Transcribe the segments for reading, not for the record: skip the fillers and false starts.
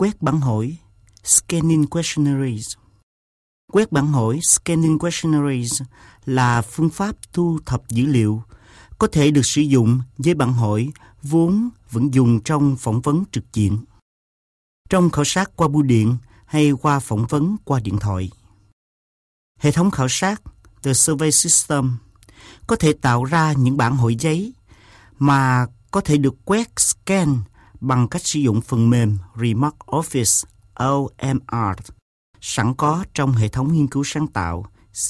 quét bản hỏi Scanning Questionnaires. Quét bản hỏi Scanning Questionnaires là phương pháp thu thập dữ liệu có thể được sử dụng với bản hỏi vốn vẫn dùng trong phỏng vấn trực diện, trong khảo sát qua bưu điện hay qua phỏng vấn qua điện thoại. Hệ thống khảo sát The Survey System có thể tạo ra những bản hỏi giấy mà có thể được quét scan bằng cách sử dụng phần mềm Remark Office OMR sẵn có trong hệ thống nghiên cứu sáng tạo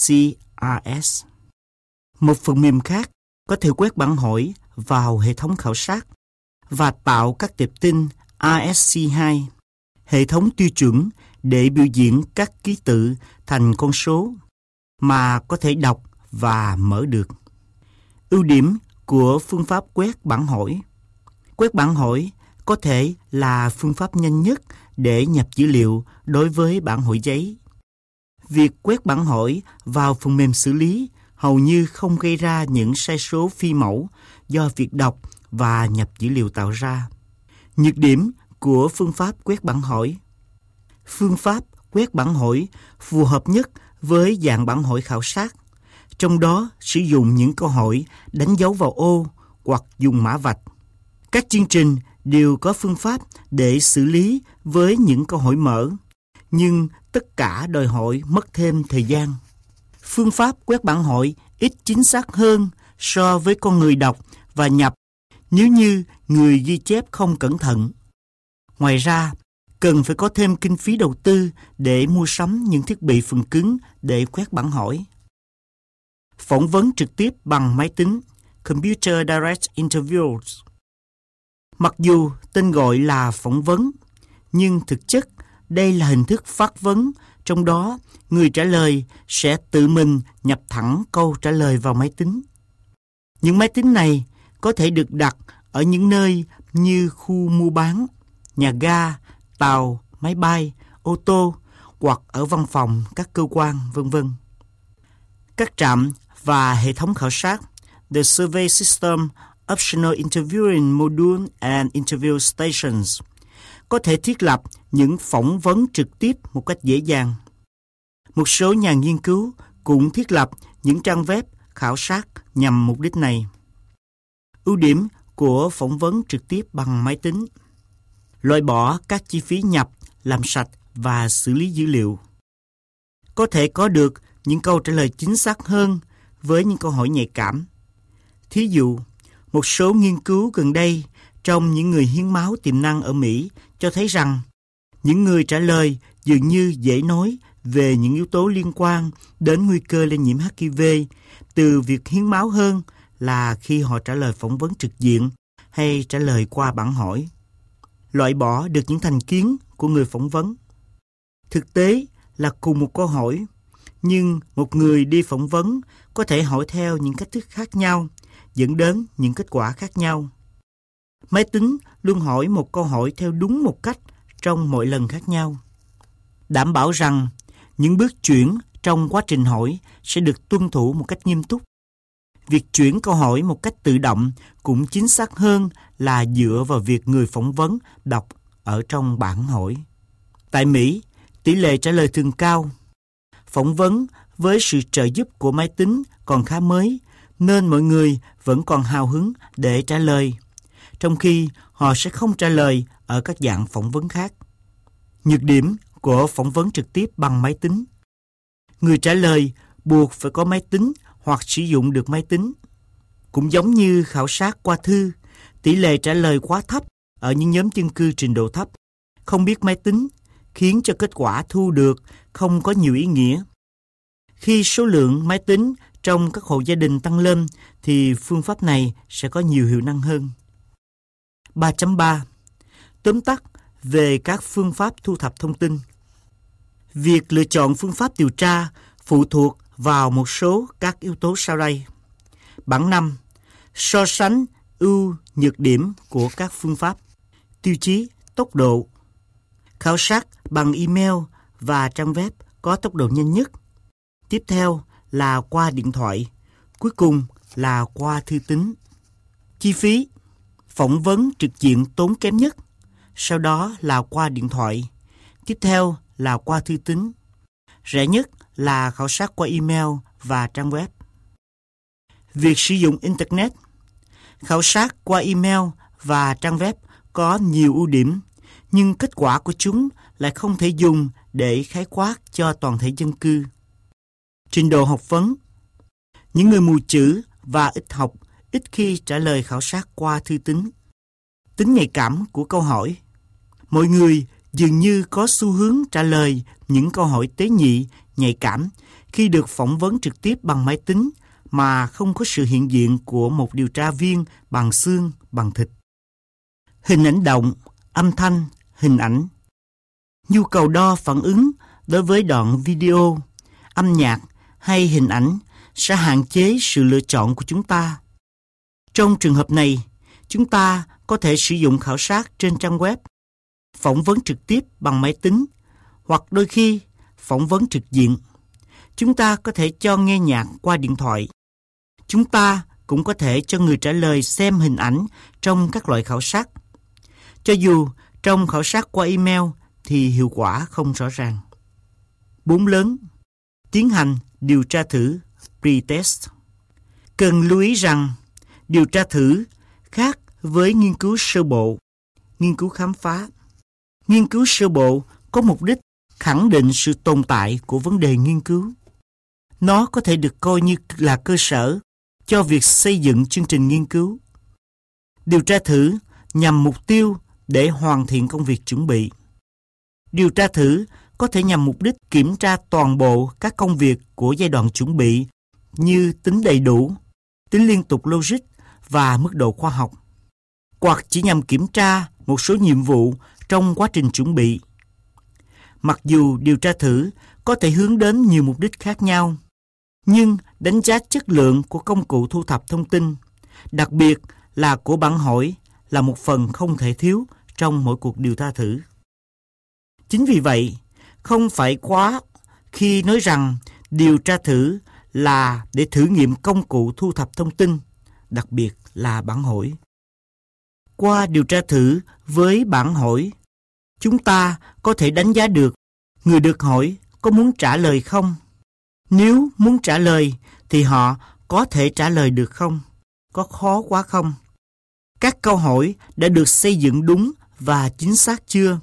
CRS. Một phần mềm khác có thể quét bản hỏi vào hệ thống khảo sát và tạo các tệp tin ASCII, hệ thống tiêu chuẩn để biểu diễn các ký tự thành con số mà có thể đọc và mở được. Ưu điểm của phương pháp quét bản hỏi. Quét bản hỏi có thể là phương pháp nhanh nhất để nhập dữ liệu đối với bản hỏi giấy. Việc quét bản hỏi vào phần mềm xử lý hầu như không gây ra những sai số phi mẫu do việc đọc và nhập dữ liệu tạo ra. Nhược điểm của phương pháp quét bản hỏi. Phương pháp quét bản hỏi phù hợp nhất với dạng bản hỏi khảo sát, trong đó sử dụng những câu hỏi đánh dấu vào ô hoặc dùng mã vạch. Các chương trình đều có phương pháp để xử lý với những câu hỏi mở, nhưng tất cả đòi hỏi mất thêm thời gian. Phương pháp quét bản hỏi ít chính xác hơn so với con người đọc và nhập nếu như người ghi chép không cẩn thận. Ngoài ra, cần phải có thêm kinh phí đầu tư để mua sắm những thiết bị phần cứng để quét bản hỏi. Phỏng vấn trực tiếp bằng máy tính Computer Direct Interviews. Mặc dù tên gọi là phỏng vấn, nhưng thực chất đây là hình thức phát vấn, trong đó người trả lời sẽ tự mình nhập thẳng câu trả lời vào máy tính. Những máy tính này có thể được đặt ở những nơi như khu mua bán, nhà ga, tàu, máy bay, ô tô hoặc ở văn phòng các cơ quan, v.v. Các trạm và hệ thống khảo sát The Survey System Optional Interviewing Module and Interview Stations có thể thiết lập những phỏng vấn trực tiếp một cách dễ dàng. Một số nhà nghiên cứu cũng thiết lập những trang web khảo sát nhằm mục đích này. Ưu điểm của phỏng vấn trực tiếp bằng máy tính: loại bỏ các chi phí nhập, làm sạch và xử lý dữ liệu. Có thể có được những câu trả lời chính xác hơn với những câu hỏi nhạy cảm. Thí dụ, một số nghiên cứu gần đây trong những người hiến máu tiềm năng ở Mỹ cho thấy rằng những người trả lời dường như dễ nói về những yếu tố liên quan đến nguy cơ lây nhiễm HIV từ việc hiến máu hơn là khi họ trả lời phỏng vấn trực diện hay trả lời qua bản hỏi. Loại bỏ được những thành kiến của người phỏng vấn. Thực tế là cùng một câu hỏi, nhưng một người đi phỏng vấn có thể hỏi theo những cách thức khác nhau, dẫn đến những kết quả khác nhau. Máy tính luôn hỏi một câu hỏi theo đúng một cách trong mọi lần khác nhau. Đảm bảo rằng những bước chuyển trong quá trình hỏi sẽ được tuân thủ một cách nghiêm túc. Việc chuyển câu hỏi một cách tự động cũng chính xác hơn là dựa vào việc người phỏng vấn đọc ở trong bản hỏi. Tại Mỹ, tỷ lệ trả lời thường cao. Phỏng vấn với sự trợ giúp của máy tính còn khá mới, nên mọi người vẫn còn hào hứng để trả lời, trong khi họ sẽ không trả lời ở các dạng phỏng vấn khác. Nhược điểm của phỏng vấn trực tiếp bằng máy tính. Người trả lời buộc phải có máy tính hoặc sử dụng được máy tính. Cũng giống như khảo sát qua thư, tỷ lệ trả lời quá thấp ở những nhóm dân cư trình độ thấp, không biết máy tính, khiến cho kết quả thu được không có nhiều ý nghĩa. Khi số lượng máy tính trong các hộ gia đình tăng lên thì phương pháp này sẽ có nhiều hiệu năng hơn. 3.3. Tóm tắt về các phương pháp thu thập thông tin. Việc lựa chọn phương pháp điều tra phụ thuộc vào một số các yếu tố sau đây. Bảng 5. So sánh ưu nhược điểm của các phương pháp. Tiêu chí tốc độ. Khảo sát bằng email và trang web có tốc độ nhanh nhất. Tiếp theo là qua điện thoại. Cuối cùng là qua thư tín. Chi phí. Phỏng vấn trực diện tốn kém nhất. sau đó là qua điện thoại, tiếp theo là qua thư tín. Rẻ nhất là khảo sát qua email và trang web. Việc sử dụng Internet, khảo sát qua email và trang web có nhiều ưu điểm, nhưng kết quả của chúng lại không thể dùng để khái quát cho toàn thể dân cư. Trình độ học vấn. Những người mù chữ và ít học ít khi trả lời khảo sát qua thư tín. Tính nhạy cảm của câu hỏi. Mọi người dường như có xu hướng trả lời những câu hỏi tế nhị, nhạy cảm khi được phỏng vấn trực tiếp bằng máy tính mà không có sự hiện diện của một điều tra viên bằng xương, bằng thịt. Hình ảnh động, âm thanh, hình ảnh. Nhu cầu đo phản ứng đối với đoạn video, âm nhạc hay hình ảnh sẽ hạn chế sự lựa chọn của chúng ta. Trong trường hợp này, chúng ta có thể sử dụng khảo sát trên trang web, phỏng vấn trực tiếp bằng máy tính, hoặc đôi khi phỏng vấn trực diện. Chúng ta có thể cho nghe nhạc qua điện thoại. Chúng ta cũng có thể cho người trả lời xem hình ảnh trong các loại khảo sát. Cho dù trong khảo sát qua email thì hiệu quả không rõ ràng. 4 lớn. Tiến hành điều tra thử pre-test. Cần lưu ý rằng điều tra thử khác với nghiên cứu sơ bộ, nghiên cứu khám phá. Nghiên cứu sơ bộ có mục đích khẳng định sự tồn tại của vấn đề nghiên cứu. Nó có thể được coi như là cơ sở cho việc xây dựng chương trình nghiên cứu. Điều tra thử nhằm mục tiêu để hoàn thiện công việc chuẩn bị. Điều tra thử có thể nhằm mục đích kiểm tra toàn bộ các công việc của giai đoạn chuẩn bị như tính đầy đủ, tính liên tục logic và mức độ khoa học, hoặc chỉ nhằm kiểm tra một số nhiệm vụ trong quá trình chuẩn bị. Mặc dù điều tra thử có thể hướng đến nhiều mục đích khác nhau, nhưng đánh giá chất lượng của công cụ thu thập thông tin, đặc biệt là của bản hỏi, là một phần không thể thiếu trong mỗi cuộc điều tra thử. Chính vì vậy, không phải quá khi nói rằng điều tra thử là để thử nghiệm công cụ thu thập thông tin, đặc biệt là bản hỏi. Qua điều tra thử với bản hỏi, chúng ta có thể đánh giá được người được hỏi có muốn trả lời không. Nếu muốn trả lời thì họ có thể trả lời được không? Có khó quá không? Các câu hỏi đã được xây dựng đúng và chính xác chưa?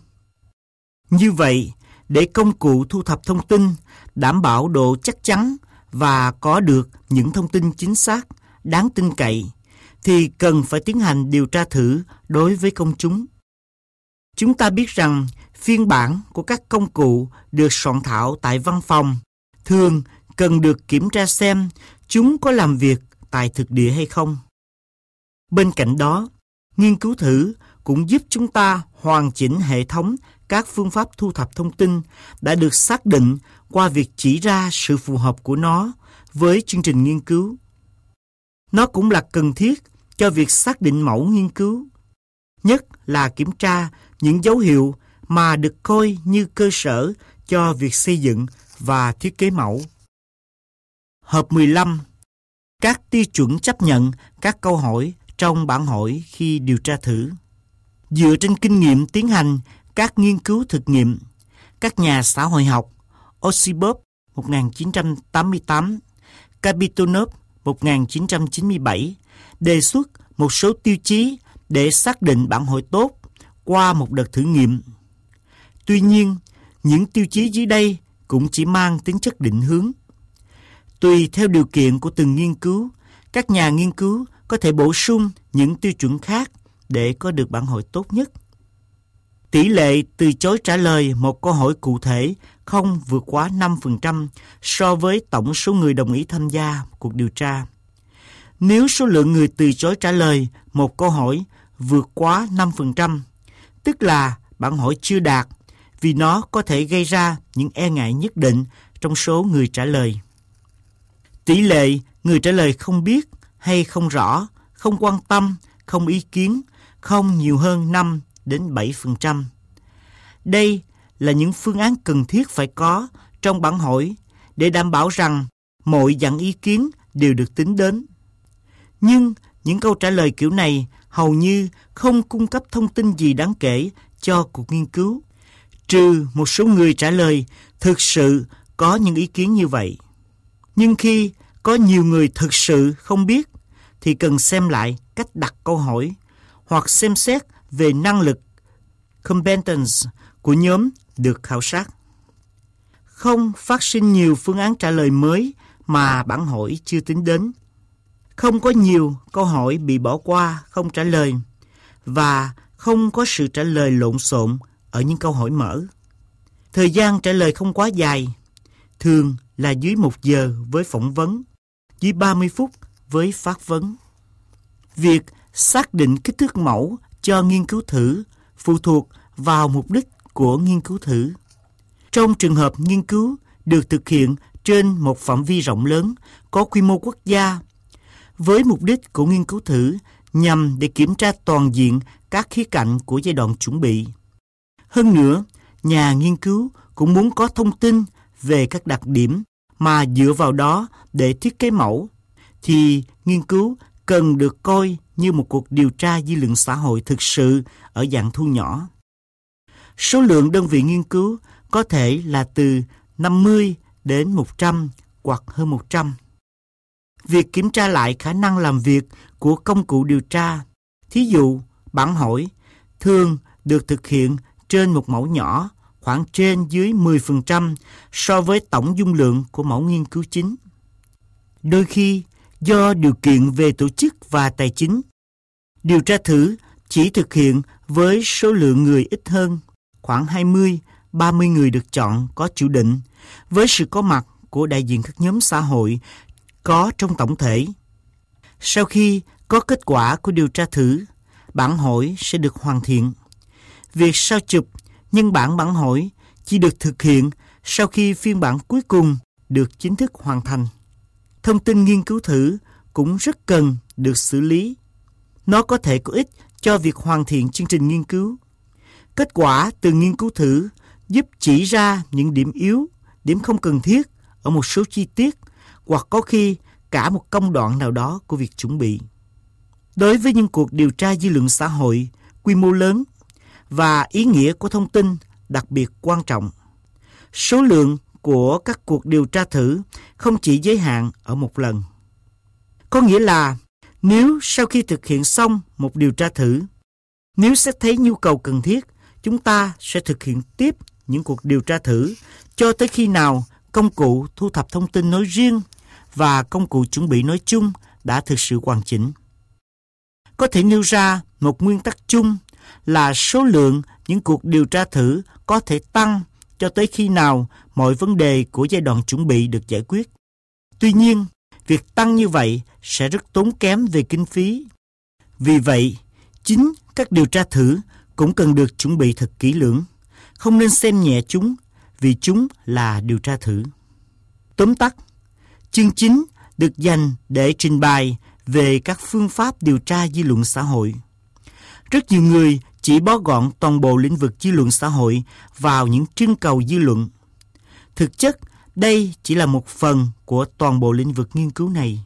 Như vậy, để công cụ thu thập thông tin đảm bảo độ chắc chắn và có được những thông tin chính xác, đáng tin cậy, thì cần phải tiến hành điều tra thử đối với công chúng. Chúng ta biết rằng phiên bản của các công cụ được soạn thảo tại văn phòng thường cần được kiểm tra xem chúng có làm việc tại thực địa hay không. Bên cạnh đó, nghiên cứu thử cũng giúp chúng ta hoàn chỉnh hệ thống các phương pháp thu thập thông tin đã được xác định qua việc chỉ ra sự phù hợp của nó với chương trình nghiên cứu. Nó cũng là cần thiết cho việc xác định mẫu nghiên cứu, nhất là kiểm tra những dấu hiệu mà được coi như cơ sở cho việc xây dựng và thiết kế mẫu. Hợp 15. Các tiêu chuẩn chấp nhận các câu hỏi trong bản hỏi khi điều tra thử. Dựa trên kinh nghiệm tiến hành các nghiên cứu thực nghiệm, các nhà xã hội học Osipov 1988, Kapitonov 1997 đề xuất một số tiêu chí để xác định bản hỏi tốt qua một đợt thử nghiệm. Tuy nhiên, những tiêu chí dưới đây cũng chỉ mang tính chất định hướng. Tùy theo điều kiện của từng nghiên cứu, các nhà nghiên cứu có thể bổ sung những tiêu chuẩn khác để có được bản hỏi tốt nhất. Tỷ lệ từ chối trả lời một câu hỏi cụ thể không vượt quá 5% so với tổng số người đồng ý tham gia cuộc điều tra. Nếu số lượng người từ chối trả lời một câu hỏi vượt quá 5%, tức là bản hỏi chưa đạt, vì nó có thể gây ra những e ngại nhất định trong số người trả lời. Tỷ lệ người trả lời không biết hay không rõ, không quan tâm, không ý kiến, không nhiều hơn 5 đến 7%. Đây là những phương án cần thiết phải có trong bản hỏi để đảm bảo rằng mọi dạng ý kiến đều được tính đến. Nhưng những câu trả lời kiểu này hầu như không cung cấp thông tin gì đáng kể cho cuộc nghiên cứu, trừ một số người trả lời thực sự có những ý kiến như vậy. Nhưng khi có nhiều người thực sự không biết, thì cần xem lại cách đặt câu hỏi hoặc xem xét về năng lực competence của nhóm được khảo sát. Không phát sinh nhiều phương án trả lời mới mà bản hỏi chưa tính đến. Không có nhiều câu hỏi bị bỏ qua không trả lời, và không có sự trả lời lộn xộn ở những câu hỏi mở. Thời gian trả lời không quá dài, thường là dưới 1 giờ với phỏng vấn, dưới 30 phút với phát vấn. Việc xác định kích thước mẫu cho nghiên cứu thử phụ thuộc vào mục đích của nghiên cứu thử. Trong trường hợp nghiên cứu được thực hiện trên một phạm vi rộng lớn, có quy mô quốc gia, với mục đích của nghiên cứu thử nhằm để kiểm tra toàn diện các khía cạnh của giai đoạn chuẩn bị. Hơn nữa, nhà nghiên cứu cũng muốn có thông tin về các đặc điểm mà dựa vào đó để thiết kế mẫu, thì nghiên cứu cần được coi như một cuộc điều tra dư luận xã hội thực sự ở dạng thu nhỏ. Số lượng đơn vị nghiên cứu có thể là từ 50 đến 100 hoặc hơn 100. Việc kiểm tra lại khả năng làm việc của công cụ điều tra, thí dụ bản hỏi, thường được thực hiện trên một mẫu nhỏ, khoảng trên dưới 10% so với tổng dung lượng của mẫu nghiên cứu chính. Đôi khi, do điều kiện về tổ chức và tài chính, điều tra thử chỉ thực hiện với số lượng người ít hơn, khoảng 20-30 người được chọn có chủ định, với sự có mặt của đại diện các nhóm xã hội có trong tổng thể. Sau khi có kết quả của điều tra thử, bản hỏi sẽ được hoàn thiện. Việc sao chụp nhân bản bản hỏi chỉ được thực hiện sau khi phiên bản cuối cùng được chính thức hoàn thành. Thông tin nghiên cứu thử cũng rất cần được xử lý. Nó có thể có ích cho việc hoàn thiện chương trình nghiên cứu. Kết quả từ nghiên cứu thử giúp chỉ ra những điểm yếu, điểm không cần thiết ở một số chi tiết, hoặc có khi cả một công đoạn nào đó của việc chuẩn bị. Đối với những cuộc điều tra dư luận xã hội quy mô lớn và ý nghĩa của thông tin đặc biệt quan trọng, số lượng của các cuộc điều tra thử không chỉ giới hạn ở một lần. Có nghĩa là nếu sau khi thực hiện xong một điều tra thử, nếu xét thấy nhu cầu cần thiết, chúng ta sẽ thực hiện tiếp những cuộc điều tra thử cho tới khi nào công cụ thu thập thông tin nói riêng và công cụ chuẩn bị nói chung đã thực sự hoàn chỉnh. Có thể nêu ra một nguyên tắc chung là số lượng những cuộc điều tra thử có thể tăng cho tới khi nào mọi vấn đề của giai đoạn chuẩn bị được giải quyết. Tuy nhiên, việc tăng như vậy sẽ rất tốn kém về kinh phí. Vì vậy, chính các điều tra thử cũng cần được chuẩn bị thật kỹ lưỡng, không nên xem nhẹ chúng vì chúng là điều tra thử. Tóm tắt, chương 9 được dành để trình bày về các phương pháp điều tra dư luận xã hội. Rất nhiều người chỉ bó gọn toàn bộ lĩnh vực dư luận xã hội vào những trưng cầu dư luận. Thực chất, đây chỉ là một phần của toàn bộ lĩnh vực nghiên cứu này.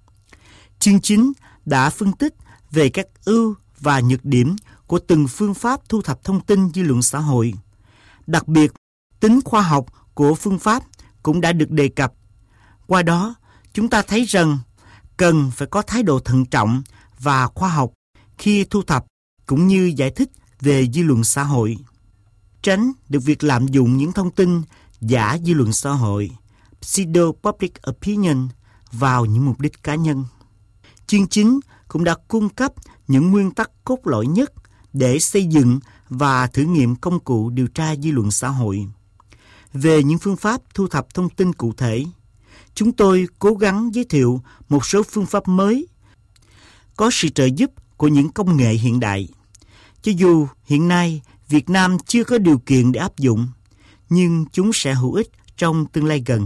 Chương 9 đã phân tích về các ưu và nhược điểm của từng phương pháp thu thập thông tin dư luận xã hội. Đặc biệt, tính khoa học của phương pháp cũng đã được đề cập. Qua đó, chúng ta thấy rằng cần phải có thái độ thận trọng và khoa học khi thu thập cũng như giải thích về dư luận xã hội. Tránh được việc lạm dụng những thông tin giả dư luận xã hội, pseudo-public opinion vào những mục đích cá nhân. Chương 9 cũng đã cung cấp những nguyên tắc cốt lõi nhất để xây dựng và thử nghiệm công cụ điều tra dư luận xã hội. Về những phương pháp thu thập thông tin cụ thể, chúng tôi cố gắng giới thiệu một số phương pháp mới có sự trợ giúp của những công nghệ hiện đại. Cho dù hiện nay Việt Nam chưa có điều kiện để áp dụng, nhưng chúng sẽ hữu ích trong tương lai gần.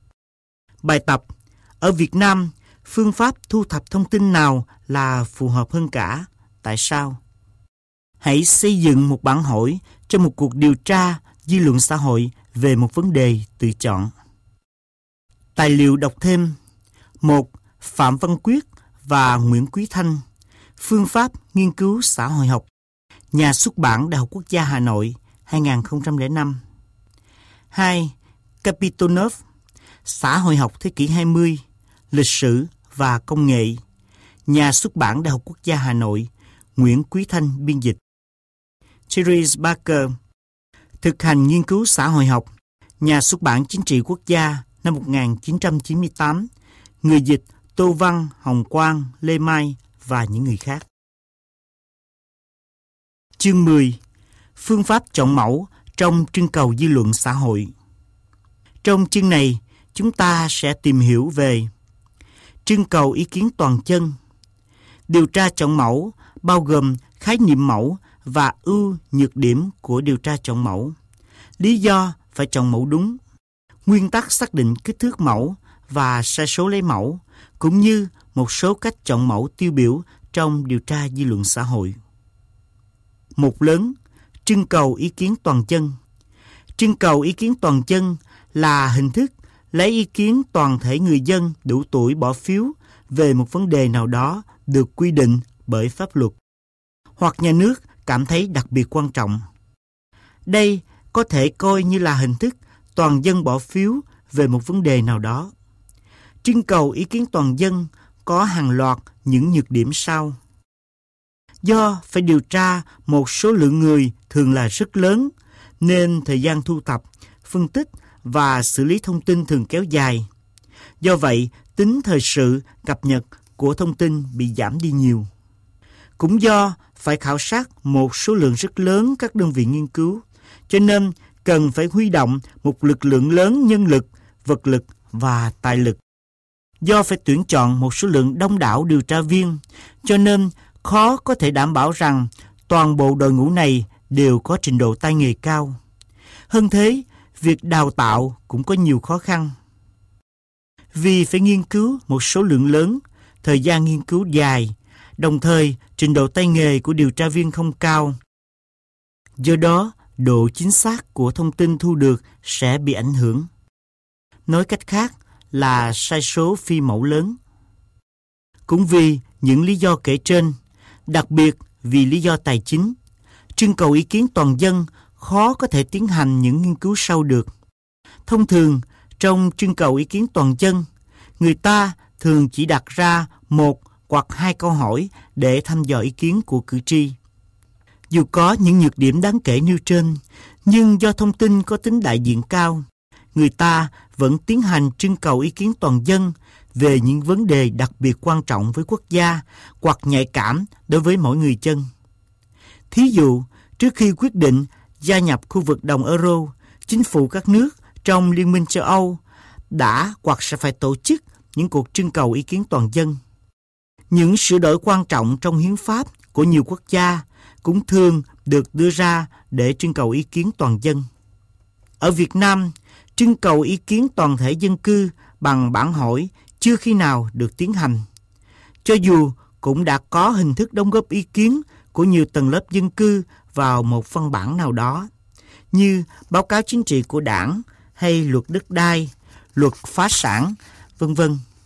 Bài tập: ở Việt Nam, phương pháp thu thập thông tin nào là phù hợp hơn cả? Tại sao? Hãy xây dựng một bản hỏi cho một cuộc điều tra dư luận xã hội về một vấn đề tự chọn. Tài liệu đọc thêm: 1. Phạm Văn Quyết và Nguyễn Quý Thanh, Phương pháp nghiên cứu xã hội học, Nhà xuất bản Đại học Quốc gia Hà Nội, 2005. 2. Kapitonov, Xã hội học thế kỷ 20, Lịch sử và công nghệ. Nhà xuất bản Đại học Quốc gia Hà Nội, Nguyễn Quý Thanh biên dịch. Therese Barker, Thực hành nghiên cứu xã hội học, Nhà xuất bản Chính trị Quốc gia, năm 1998. Người dịch Tô Văn, Hồng Quang, Lê Mai và những người khác. Chương 10. Phương pháp chọn mẫu trong trưng cầu dư luận xã hội. Trong chương này, chúng ta sẽ tìm hiểu về trưng cầu ý kiến toàn chân. Điều tra chọn mẫu bao gồm khái niệm mẫu và ưu nhược điểm của điều tra chọn mẫu, lý do phải chọn mẫu đúng, nguyên tắc xác định kích thước mẫu và sai số lấy mẫu, cũng như một số cách chọn mẫu tiêu biểu trong điều tra dư luận xã hội. Mục lớn, trưng cầu ý kiến toàn chân. Trưng cầu ý kiến toàn chân là hình thức lấy ý kiến toàn thể người dân đủ tuổi bỏ phiếu về một vấn đề nào đó được quy định bởi pháp luật, hoặc nhà nước cảm thấy đặc biệt quan trọng. Đây có thể coi như là hình thức toàn dân bỏ phiếu về một vấn đề nào đó. Trưng cầu ý kiến toàn dân có hàng loạt những nhược điểm sau. Do phải điều tra một số lượng người thường là rất lớn, nên thời gian thu thập, phân tích và xử lý thông tin thường kéo dài. Do vậy, tính thời sự cập nhật của thông tin bị giảm đi nhiều. Cũng do phải khảo sát một số lượng rất lớn các đơn vị nghiên cứu, cho nên cần phải huy động một lực lượng lớn nhân lực, vật lực và tài lực. Do phải tuyển chọn một số lượng đông đảo điều tra viên, cho nên khó có thể đảm bảo rằng toàn bộ đội ngũ này đều có trình độ tay nghề cao. Hơn thế, việc đào tạo cũng có nhiều khó khăn. Vì phải nghiên cứu một số lượng lớn, thời gian nghiên cứu dài, đồng thời trình độ tay nghề của điều tra viên không cao. Do đó, độ chính xác của thông tin thu được sẽ bị ảnh hưởng. Nói cách khác là sai số phi mẫu lớn. Cũng vì những lý do kể trên, đặc biệt vì lý do tài chính, trưng cầu ý kiến toàn dân khó có thể tiến hành những nghiên cứu sâu được. Thông thường, trong trưng cầu ý kiến toàn dân, người ta thường chỉ đặt ra 1 hoặc 2 câu hỏi để thăm dò ý kiến của cử tri. Dù có những nhược điểm đáng kể nêu trên, nhưng do thông tin có tính đại diện cao, người ta vẫn tiến hành trưng cầu ý kiến toàn dân về những vấn đề đặc biệt quan trọng với quốc gia hoặc nhạy cảm đối với mỗi người dân. Thí dụ, trước khi quyết định gia nhập khu vực đồng euro, chính phủ các nước trong Liên minh châu Âu đã hoặc sẽ phải tổ chức những cuộc trưng cầu ý kiến toàn dân. Những sửa đổi quan trọng trong hiến pháp của nhiều quốc gia cũng thường được đưa ra để trưng cầu ý kiến toàn dân. Ở Việt Nam, trưng cầu ý kiến toàn thể dân cư bằng bản hỏi chưa khi nào được tiến hành. Cho dù cũng đã có hình thức đóng góp ý kiến của nhiều tầng lớp dân cư vào một văn bản nào đó, như báo cáo chính trị của đảng hay luật đất đai, luật phá sản, v.v.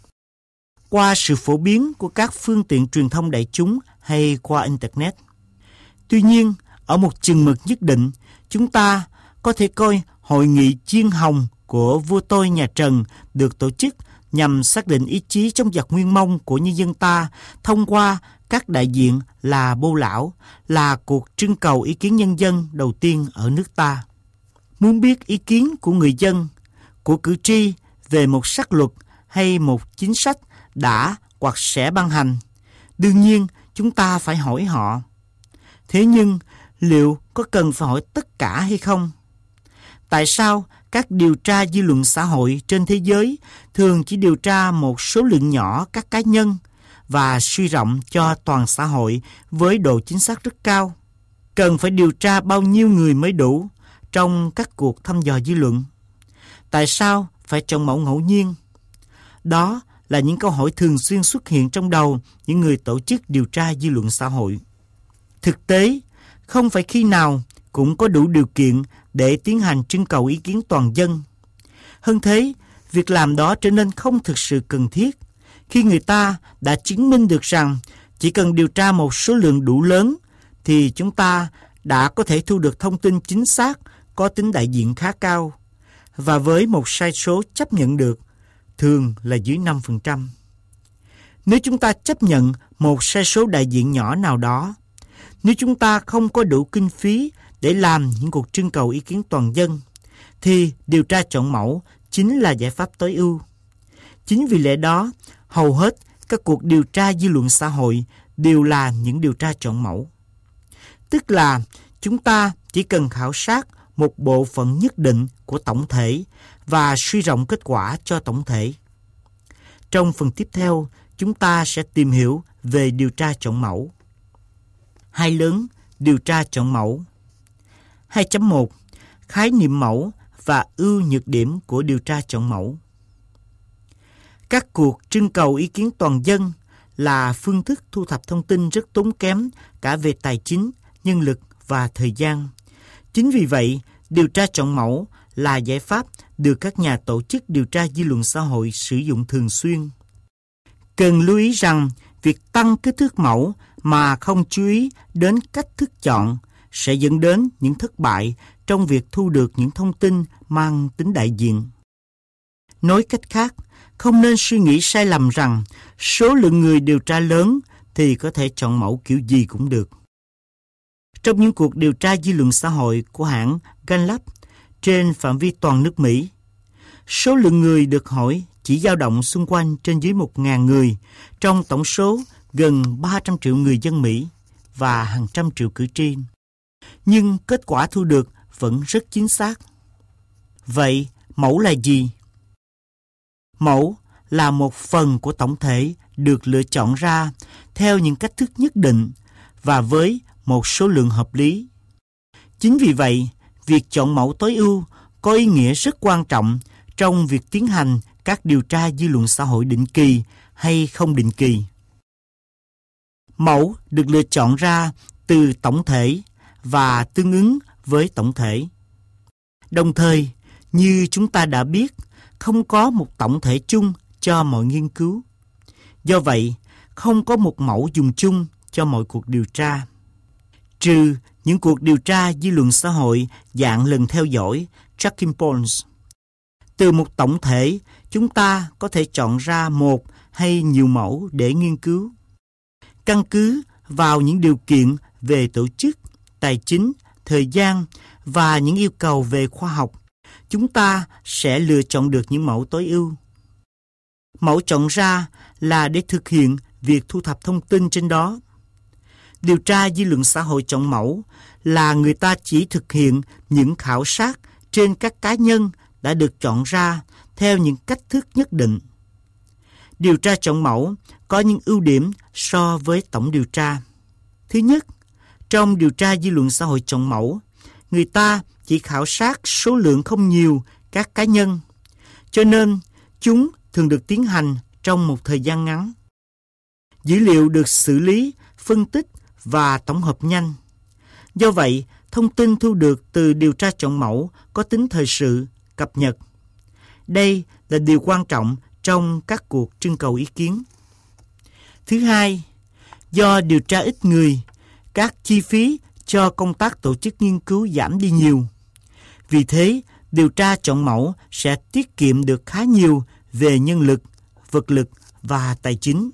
qua sự phổ biến của các phương tiện truyền thông đại chúng hay qua Internet. Tuy nhiên, ở một chừng mực nhất định, chúng ta có thể coi hội nghị chiên hồng của vua tôi nhà Trần được tổ chức nhằm xác định ý chí chống giặc Nguyên Mông của nhân dân ta thông qua các đại diện là bô lão, là cuộc trưng cầu ý kiến nhân dân đầu tiên ở nước ta. Muốn biết ý kiến của người dân, của cử tri về một sắc luật hay một chính sách đã hoặc sẽ ban hành, đương nhiên chúng ta phải hỏi họ. Thế nhưng, liệu có cần phải hỏi tất cả hay không? Tại sao các điều tra dư luận xã hội trên thế giới thường chỉ điều tra một số lượng nhỏ các cá nhân và suy rộng cho toàn xã hội với độ chính xác rất cao? Cần phải điều tra bao nhiêu người mới đủ trong các cuộc thăm dò dư luận? Tại sao phải chọn mẫu ngẫu nhiên? Đó là những câu hỏi thường xuyên xuất hiện trong đầu những người tổ chức điều tra dư luận xã hội. Thực tế, không phải khi nào cũng có đủ điều kiện để tiến hành trưng cầu ý kiến toàn dân. Hơn thế, việc làm đó trở nên không thực sự cần thiết khi người ta đã chứng minh được rằng chỉ cần điều tra một số lượng đủ lớn thì chúng ta đã có thể thu được thông tin chính xác có tính đại diện khá cao và với một sai số chấp nhận được, thường là dưới 5%. Nếu chúng ta chấp nhận một sai số đại diện nhỏ nào đó, nếu chúng ta không có đủ kinh phí để làm những cuộc trưng cầu ý kiến toàn dân, thì điều tra chọn mẫu chính là giải pháp tối ưu. Chính vì lẽ đó, hầu hết các cuộc điều tra dư luận xã hội đều là những điều tra chọn mẫu. Tức là chúng ta chỉ cần khảo sát một bộ phận nhất định của tổng thể và suy rộng kết quả cho tổng thể. Trong phần tiếp theo, chúng ta sẽ tìm hiểu về điều tra chọn mẫu. Hai lớn điều tra chọn mẫu. 2.1 Khái niệm mẫu và ưu nhược điểm của điều tra chọn mẫu. Các cuộc trưng cầu ý kiến toàn dân là phương thức thu thập thông tin rất tốn kém cả về tài chính, nhân lực và thời gian. Chính vì vậy, điều tra chọn mẫu là giải pháp được các nhà tổ chức điều tra dư luận xã hội sử dụng thường xuyên. Cần lưu ý rằng, việc tăng kích thước mẫu mà không chú ý đến cách thức chọn sẽ dẫn đến những thất bại trong việc thu được những thông tin mang tính đại diện. Nói cách khác, không nên suy nghĩ sai lầm rằng số lượng người điều tra lớn thì có thể chọn mẫu kiểu gì cũng được. Trong những cuộc điều tra dư luận xã hội của hãng Gallup trên phạm vi toàn nước Mỹ, số lượng người được hỏi chỉ dao động xung quanh trên dưới 1.000 người trong tổng số gần 300 triệu người dân Mỹ và hàng trăm triệu cử tri. Nhưng kết quả thu được vẫn rất chính xác. Vậy, mẫu là gì? Mẫu là một phần của tổng thể được lựa chọn ra theo những cách thức nhất định và với một số lượng hợp lý. Chính vì vậy, việc chọn mẫu tối ưu có ý nghĩa rất quan trọng trong việc tiến hành các điều tra dư luận xã hội định kỳ hay không định kỳ. Mẫu được lựa chọn ra từ tổng thể và tương ứng với tổng thể. Đồng thời, như chúng ta đã biết, không có một tổng thể chung cho mọi nghiên cứu. Do vậy, không có một mẫu dùng chung cho mọi cuộc điều tra. Trừ những cuộc điều tra dư luận xã hội dạng lần theo dõi, tracking polls. Từ một tổng thể, chúng ta có thể chọn ra một hay nhiều mẫu để nghiên cứu. Căn cứ vào những điều kiện về tổ chức, tài chính, thời gian và những yêu cầu về khoa học, chúng ta sẽ lựa chọn được những mẫu tối ưu. Mẫu chọn ra là để thực hiện việc thu thập thông tin trên đó. Điều tra dư luận xã hội chọn mẫu là người ta chỉ thực hiện những khảo sát trên các cá nhân đã được chọn ra theo những cách thức nhất định. Điều tra chọn mẫu có những ưu điểm so với tổng điều tra. Thứ nhất, trong điều tra dư luận xã hội chọn mẫu, người ta chỉ khảo sát số lượng không nhiều các cá nhân, cho nên chúng thường được tiến hành trong một thời gian ngắn. Dữ liệu được xử lý, phân tích và tổng hợp nhanh. Do vậy, thông tin thu được từ điều tra chọn mẫu có tính thời sự, cập nhật. Đây là điều quan trọng trong các cuộc trưng cầu ý kiến. Thứ hai, do điều tra ít người, các chi phí cho công tác tổ chức nghiên cứu giảm đi nhiều. Vì thế, điều tra chọn mẫu sẽ tiết kiệm được khá nhiều về nhân lực, vật lực và tài chính.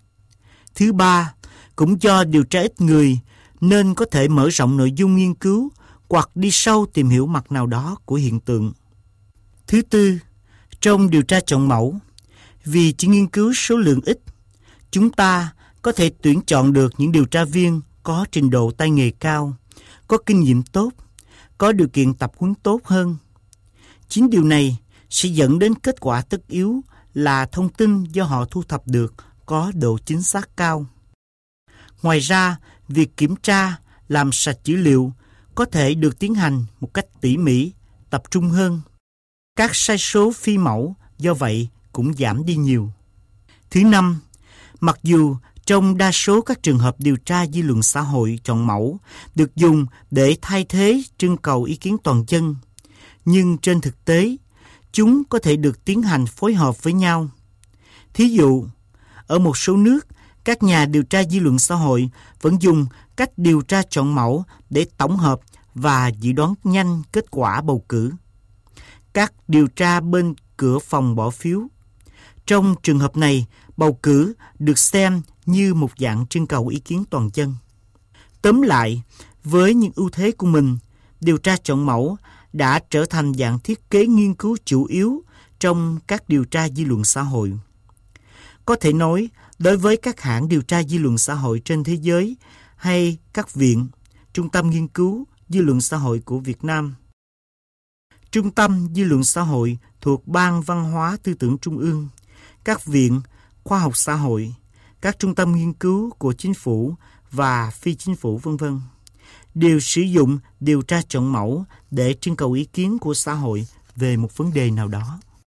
Thứ ba, cũng do điều tra ít người nên có thể mở rộng nội dung nghiên cứu hoặc đi sâu tìm hiểu mặt nào đó của hiện tượng. Thứ tư, trong điều tra chọn mẫu, vì chỉ nghiên cứu số lượng ít, chúng ta có thể tuyển chọn được những điều tra viên có trình độ tay nghề cao, có kinh nghiệm tốt, có điều kiện tập huấn tốt hơn. Chính điều này sẽ dẫn đến kết quả tất yếu là thông tin do họ thu thập được có độ chính xác cao. Ngoài ra, việc kiểm tra, làm sạch dữ liệu có thể được tiến hành một cách tỉ mỉ, tập trung hơn. Các sai số phi mẫu do vậy cũng giảm đi nhiều. Thứ năm, mặc dù trong đa số các trường hợp điều tra dư luận xã hội chọn mẫu được dùng để thay thế trưng cầu ý kiến toàn dân, nhưng trên thực tế, chúng có thể được tiến hành phối hợp với nhau. Thí dụ, ở một số nước, Các nhà điều tra dư luận xã hội vẫn dùng cách điều tra chọn mẫu để tổng hợp và dự đoán nhanh kết quả bầu cử. Các điều tra bên cửa phòng bỏ phiếu. Trong trường hợp này, bầu cử được xem như một dạng trưng cầu ý kiến toàn dân. Tóm lại, với những ưu thế của mình, điều tra chọn mẫu đã trở thành dạng thiết kế nghiên cứu chủ yếu trong các điều tra dư luận xã hội. Có thể nói, đối với các hãng điều tra dư luận xã hội trên thế giới hay các viện, Trung tâm Nghiên cứu Dư luận xã hội của Việt Nam, Trung tâm Dư luận xã hội thuộc Ban Văn hóa Tư tưởng Trung ương, các viện khoa học xã hội, các trung tâm nghiên cứu của chính phủ và phi chính phủ v.v. đều sử dụng điều tra chọn mẫu để trưng cầu ý kiến của xã hội về một vấn đề nào đó.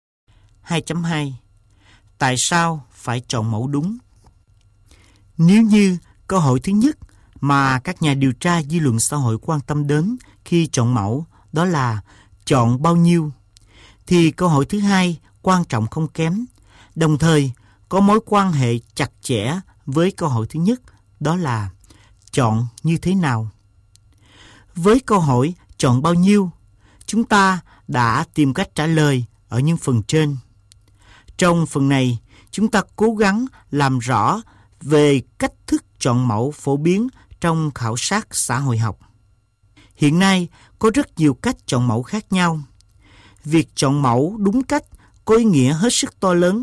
2.2. Tại sao phải chọn mẫu đúng? Nếu như câu hỏi thứ nhất mà các nhà điều tra dư luận xã hội quan tâm đến khi chọn mẫu đó là chọn bao nhiêu, thì câu hỏi thứ hai quan trọng không kém, đồng thời có mối quan hệ chặt chẽ với câu hỏi thứ nhất, đó là chọn như thế nào. Với câu hỏi chọn bao nhiêu, chúng ta đã tìm cách trả lời ở những phần trên. Trong phần này, chúng ta cố gắng làm rõ về cách thức chọn mẫu phổ biến trong khảo sát xã hội học. Hiện nay, có rất nhiều cách chọn mẫu khác nhau. Việc chọn mẫu đúng cách có ý nghĩa hết sức to lớn.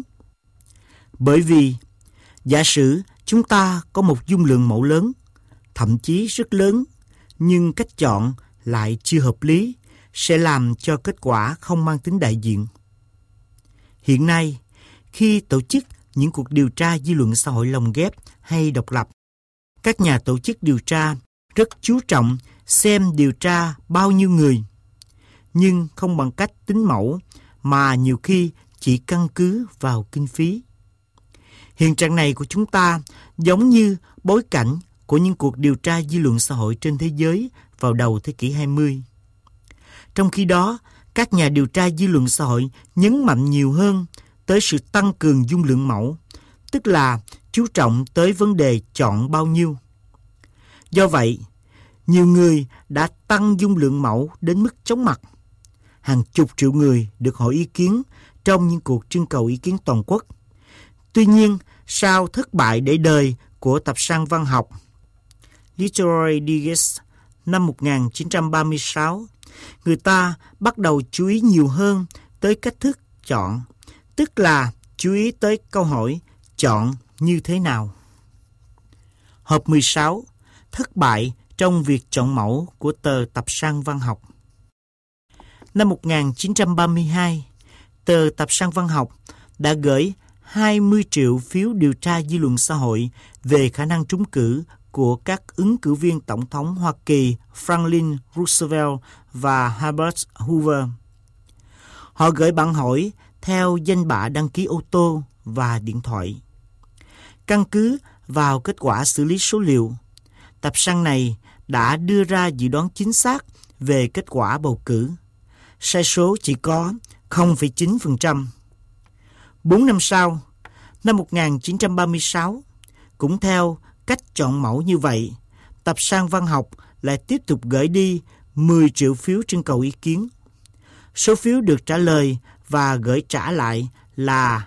Bởi vì, giả sử chúng ta có một dung lượng mẫu lớn, thậm chí rất lớn, nhưng cách chọn lại chưa hợp lý, sẽ làm cho kết quả không mang tính đại diện. Hiện nay, khi tổ chức những cuộc điều tra dư luận xã hội lồng ghép hay độc lập, các nhà tổ chức điều tra rất chú trọng xem điều tra bao nhiêu người, nhưng không bằng cách tính mẫu mà nhiều khi chỉ căn cứ vào kinh phí. Hiện trạng này của chúng ta giống như bối cảnh của những cuộc điều tra dư luận xã hội trên thế giới vào đầu thế kỷ 20. Trong khi đó, các nhà điều tra dư luận xã hội nhấn mạnh nhiều hơn tới sự tăng cường dung lượng mẫu, tức là chú trọng tới vấn đề chọn bao nhiêu. Do vậy, nhiều người đã tăng dung lượng mẫu đến mức chóng mặt. Hàng chục triệu người được hỏi ý kiến trong những cuộc trưng cầu ý kiến toàn quốc. Tuy nhiên, sau thất bại để đời của tập san văn học Literary Digest năm 1936, người ta bắt đầu chú ý nhiều hơn tới cách thức chọn, tức là chú ý tới câu hỏi chọn như thế nào. Hộp 16. Thất bại trong việc chọn mẫu của tờ tập san văn học. Năm 1932, tờ tập san văn học đã gửi 20 triệu phiếu điều tra dư luận xã hội về khả năng trúng cử của các ứng cử viên tổng thống Hoa Kỳ Franklin Roosevelt và Herbert Hoover. Họ gửi bản hỏi theo danh bạ đăng ký ô tô và điện thoại. Căn cứ vào kết quả xử lý số liệu, tập san này đã đưa ra dự đoán chính xác về kết quả bầu cử. Sai số chỉ có 0,9%. 4 năm sau, năm 1936, cũng theo cách chọn mẫu như vậy, tập san văn học lại tiếp tục gửi đi 10 triệu phiếu trưng cầu ý kiến. Số phiếu được trả lời và gửi trả lại là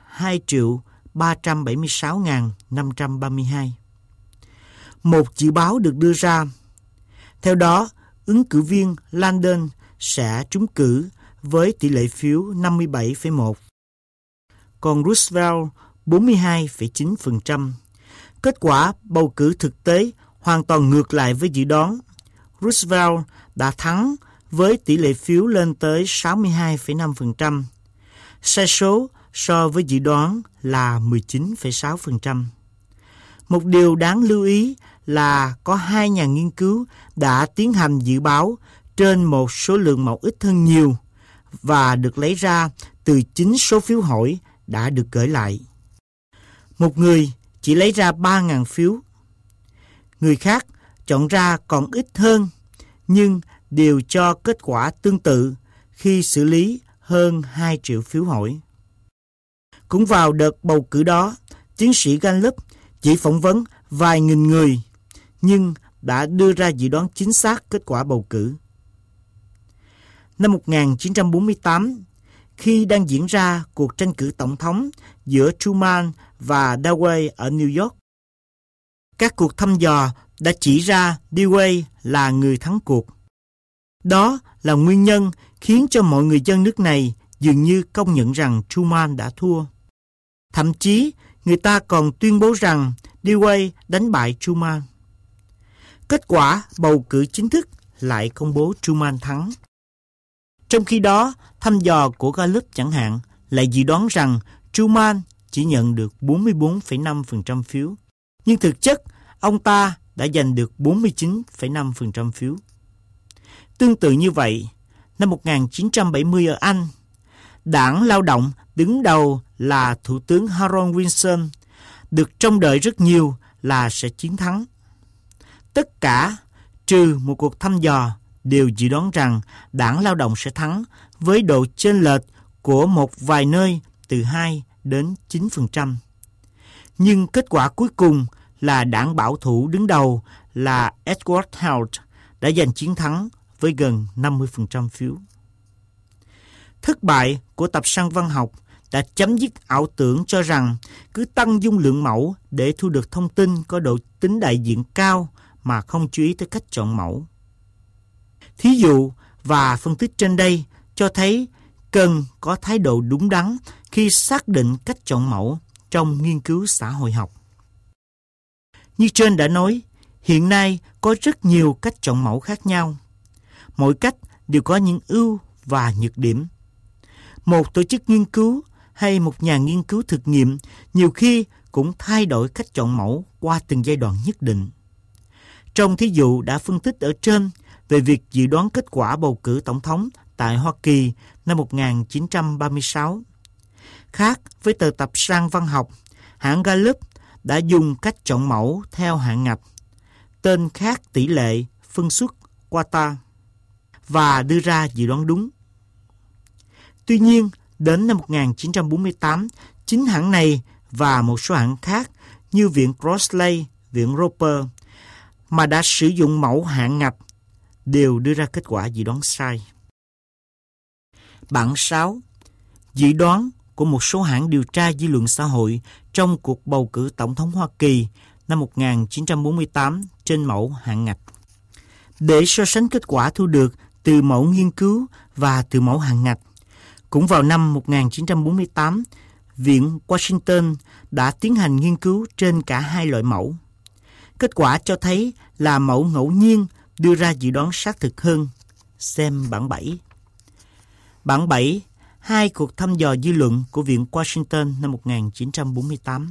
2.376.532. Một dự báo được đưa ra. Theo đó, ứng cử viên Landon sẽ trúng cử với tỷ lệ phiếu 57,1, còn Roosevelt 42,9%. Kết quả bầu cử thực tế hoàn toàn ngược lại với dự đoán. Roosevelt đã thắng với tỷ lệ phiếu lên tới 62,5%. Sai số so với dự đoán là 19,6%. Một điều đáng lưu ý là có 2 nhà nghiên cứu đã tiến hành dự báo trên một số lượng mẫu ít hơn nhiều và được lấy ra từ chính số phiếu hỏi đã được gửi lại. Một người chỉ lấy ra 3.000 phiếu. Người khác chọn ra còn ít hơn, nhưng đều cho kết quả tương tự khi xử lý hơn 2 triệu phiếu hỏi. Cũng vào đợt bầu cử đó, tiến sĩ Gallup chỉ phỏng vấn vài nghìn người, nhưng đã đưa ra dự đoán chính xác kết quả bầu cử. Năm 1948, khi đang diễn ra cuộc tranh cử tổng thống giữa Truman và Dewey ở New York, các cuộc thăm dò đã chỉ ra Dewey là người thắng cuộc. Đó là nguyên nhân khiến cho mọi người dân nước này dường như công nhận rằng Truman đã thua. Thậm chí, người ta còn tuyên bố rằng Dewey đánh bại Truman. Kết quả bầu cử chính thức lại công bố Truman thắng. Trong khi đó, thăm dò của Gallup chẳng hạn lại dự đoán rằng Truman chỉ nhận được 44,5% phiếu. Nhưng thực chất, ông ta đã giành được 49,5% phiếu. Tương tự như vậy, năm 1970 ở Anh, Đảng Lao động đứng đầu là Thủ tướng Harold Wilson, được trông đợi rất nhiều là sẽ chiến thắng. Tất cả, trừ một cuộc thăm dò, đều dự đoán rằng Đảng Lao động sẽ thắng với độ chênh lệch của một vài nơi từ 2 đến 9%. Nhưng kết quả cuối cùng là Đảng Bảo thủ đứng đầu là Edward Heath đã giành chiến thắng với gần 50% phiếu. Thất bại của tập san văn học đã chấm dứt ảo tưởng cho rằng cứ tăng dung lượng mẫu để thu được thông tin có độ tính đại diện cao mà không chú ý tới cách chọn mẫu. Thí dụ và phân tích trên đây cho thấy cần có thái độ đúng đắn khi xác định cách chọn mẫu trong nghiên cứu xã hội học. Như trên đã nói, hiện nay có rất nhiều cách chọn mẫu khác nhau. Mỗi cách đều có những ưu và nhược điểm. Một tổ chức nghiên cứu hay một nhà nghiên cứu thực nghiệm nhiều khi cũng thay đổi cách chọn mẫu qua từng giai đoạn nhất định. Trong thí dụ đã phân tích ở trên về việc dự đoán kết quả bầu cử tổng thống tại Hoa Kỳ năm 1936, khác với tờ tập san văn học, hãng Gallup đã dùng cách chọn mẫu theo hạng ngạch, tên khác tỷ lệ, phân suất, quota, và đưa ra dự đoán đúng. Tuy nhiên, đến năm 1948, chính hãng này và một số hãng khác như Viện Crossley, Viện Roper mà đã sử dụng mẫu hạng ngạch đều đưa ra kết quả dự đoán sai. Bảng 6. Dự đoán của một số hãng điều tra dư luận xã hội trong cuộc bầu cử tổng thống Hoa Kỳ năm 1948 trên mẫu hạng ngạch. Để so sánh kết quả thu được từ mẫu nghiên cứu và từ mẫu hạng ngạch, cũng vào năm 1948, Viện Washington đã tiến hành nghiên cứu trên cả hai loại mẫu. Kết quả cho thấy là mẫu ngẫu nhiên đưa ra dự đoán xác thực hơn. Xem bảng 7. Bảng 7, hai cuộc thăm dò dư luận của Viện Washington năm 1948.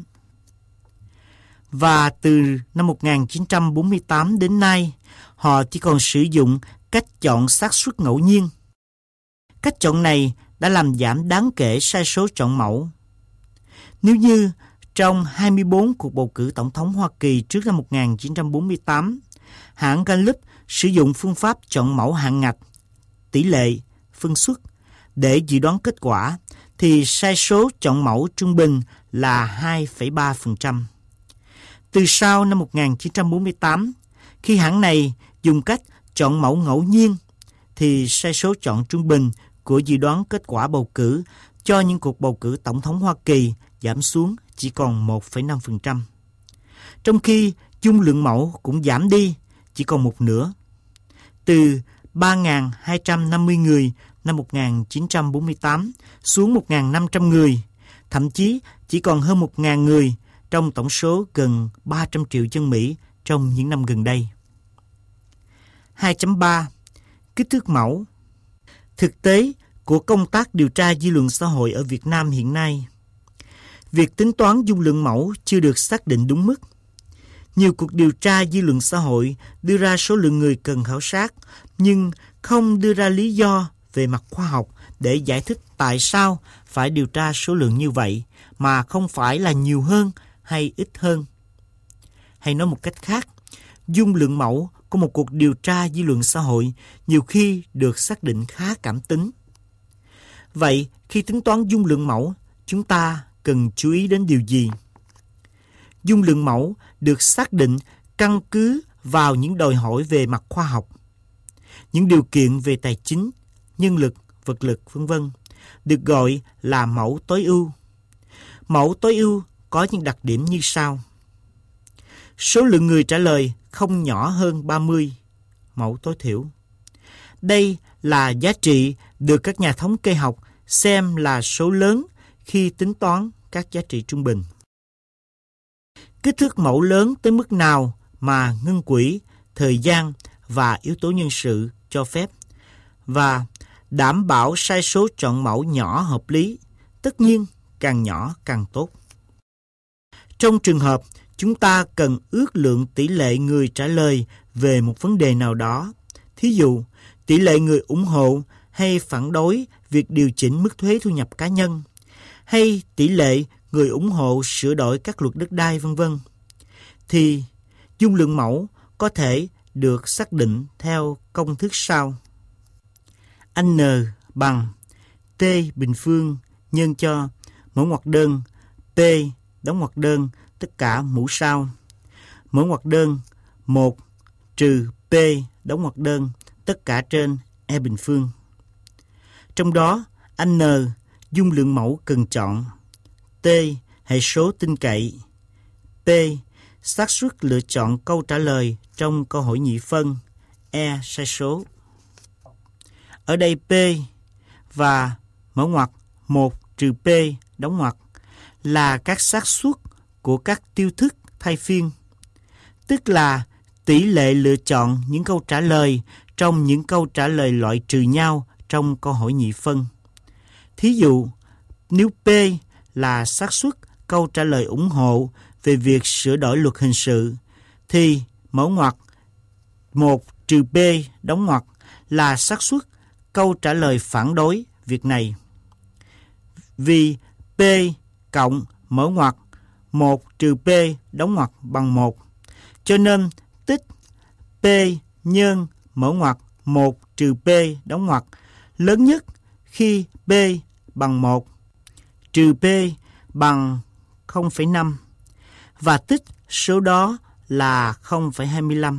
Và từ năm 1948 đến nay, họ chỉ còn sử dụng cách chọn xác suất ngẫu nhiên. Cách chọn này đã làm giảm đáng kể sai số chọn mẫu. Nếu như trong 24 cuộc bầu cử tổng thống Hoa Kỳ trước năm 1948, hãng Gallup sử dụng phương pháp chọn mẫu hạng ngạch, tỷ lệ, phân suất để dự đoán kết quả, thì sai số chọn mẫu trung bình là 2,3%. Từ sau năm 1948, khi hãng này dùng cách chọn mẫu ngẫu nhiên, thì sai số chọn trung bình của dự đoán kết quả bầu cử cho những cuộc bầu cử tổng thống Hoa Kỳ giảm xuống chỉ còn 1,5%. Trong khi dung lượng mẫu cũng giảm đi, chỉ còn một nửa. Từ 3.250 người năm 1948 xuống 1.500 người, thậm chí chỉ còn hơn 1.000 người trong tổng số gần 300 triệu dân Mỹ trong những năm gần đây. 2.3. Kích thước mẫu. Thực tế của công tác điều tra dư luận xã hội ở Việt Nam hiện nay, việc tính toán dung lượng mẫu chưa được xác định đúng mức. Nhiều cuộc điều tra dư luận xã hội đưa ra số lượng người cần khảo sát, nhưng không đưa ra lý do về mặt khoa học để giải thích tại sao phải điều tra số lượng như vậy, mà không phải là nhiều hơn hay ít hơn. Hay nói một cách khác, dung lượng mẫu của một cuộc điều tra dư luận xã hội nhiều khi được xác định khá cảm tính. Vậy, khi tính toán dung lượng mẫu, chúng ta cần chú ý đến điều gì? dung lượng mẫu được xác định căn cứ vào những đòi hỏi về mặt khoa học, những điều kiện về tài chính, nhân lực, vật lực, v.v. được gọi là mẫu tối ưu. Mẫu tối ưu có những đặc điểm như sau. Số lượng người trả lời không nhỏ hơn 30, mẫu tối thiểu. Đây là giá trị được các nhà thống kê học xem là số lớn khi tính toán các giá trị trung bình. Kích thước mẫu lớn tới mức nào mà ngân quỹ, thời gian và yếu tố nhân sự cho phép, và đảm bảo sai số chọn mẫu nhỏ hợp lý, tất nhiên càng nhỏ càng tốt. Trong trường hợp chúng ta cần ước lượng tỷ lệ người trả lời về một vấn đề nào đó, thí dụ tỷ lệ người ủng hộ hay phản đối việc điều chỉnh mức thuế thu nhập cá nhân, hay tỷ lệ người ủng hộ sửa đổi các luật đất đai, v.v., thì dung lượng mẫu có thể được xác định theo công thức sau. N bằng T bình phương nhân cho mở ngoặc đơn P đóng ngoặc đơn tất cả mũ sau, mở ngoặc đơn 1 trừ P đóng ngoặc đơn tất cả trên E bình phương. Trong đó N dung lượng mẫu cần chọn, T hệ số tin cậy, P xác suất lựa chọn câu trả lời trong câu hỏi nhị phân, E sai số. Ở đây P và mở ngoặc 1 trừ P đóng ngoặc là các xác suất của các tiêu thức thay phiên, tức là tỷ lệ lựa chọn những câu trả lời trong những câu trả lời loại trừ nhau trong câu hỏi nhị phân. Thí dụ, nếu P là xác suất câu trả lời ủng hộ về việc sửa đổi luật hình sự, thì mở ngoặc 1 trừ P đóng ngoặc là xác suất câu trả lời phản đối việc này. Vì P cộng mở ngoặc 1 trừ P đóng ngoặc bằng 1, cho nên tích P nhân mở ngoặc 1 trừ P đóng ngoặc lớn nhất khi P bằng 1, trừ P bằng 0,5 và tích số đó là 0,25.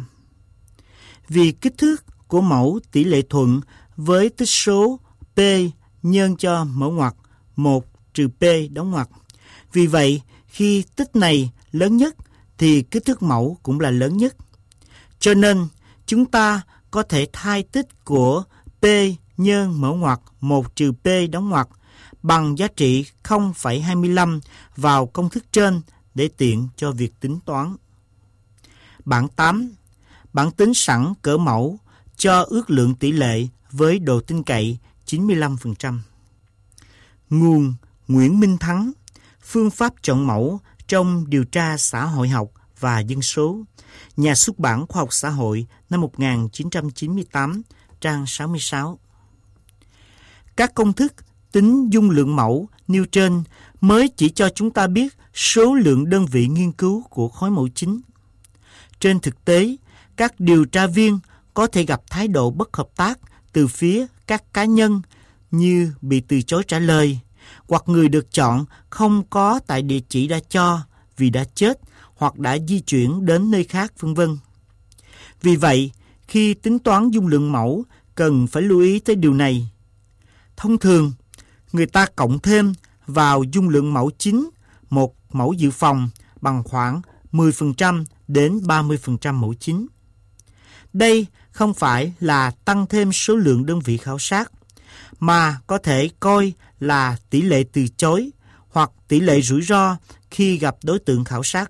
Vì kích thước của mẫu tỷ lệ thuận với tích số P nhân cho mở ngoặc 1 trừ P đóng ngoặc. Vì vậy, khi tích này lớn nhất thì kích thước mẫu cũng là lớn nhất. Cho nên, chúng ta có thể thay tích của P nhân mở ngoặc 1 trừ P đóng ngoặc bằng giá trị 0,25 vào công thức trên để tiện cho việc tính toán. Bảng 8. Bảng tính sẵn cỡ mẫu cho ước lượng tỷ lệ với độ tin cậy 95%. Nguồn Nguyễn Minh Thắng, phương pháp chọn mẫu trong điều tra xã hội học và dân số, Nhà xuất bản Khoa học Xã hội năm 1998, trang 66. Các công thức tính dung lượng mẫu nêu trên mới chỉ cho chúng ta biết số lượng đơn vị nghiên cứu của khối mẫu chính. Trên thực tế, các điều tra viên có thể gặp thái độ bất hợp tác từ phía các cá nhân như bị từ chối trả lời, hoặc người được chọn không có tại địa chỉ đã cho vì đã chết hoặc đã di chuyển đến nơi khác, v.v. Vì vậy, khi tính toán dung lượng mẫu, cần phải lưu ý tới điều này. Thông thường, người ta cộng thêm vào dung lượng mẫu chính một mẫu dự phòng bằng khoảng 10% đến 30% mẫu chính. Đây không phải là tăng thêm số lượng đơn vị khảo sát, mà có thể coi là tỷ lệ từ chối hoặc tỷ lệ rủi ro khi gặp đối tượng khảo sát.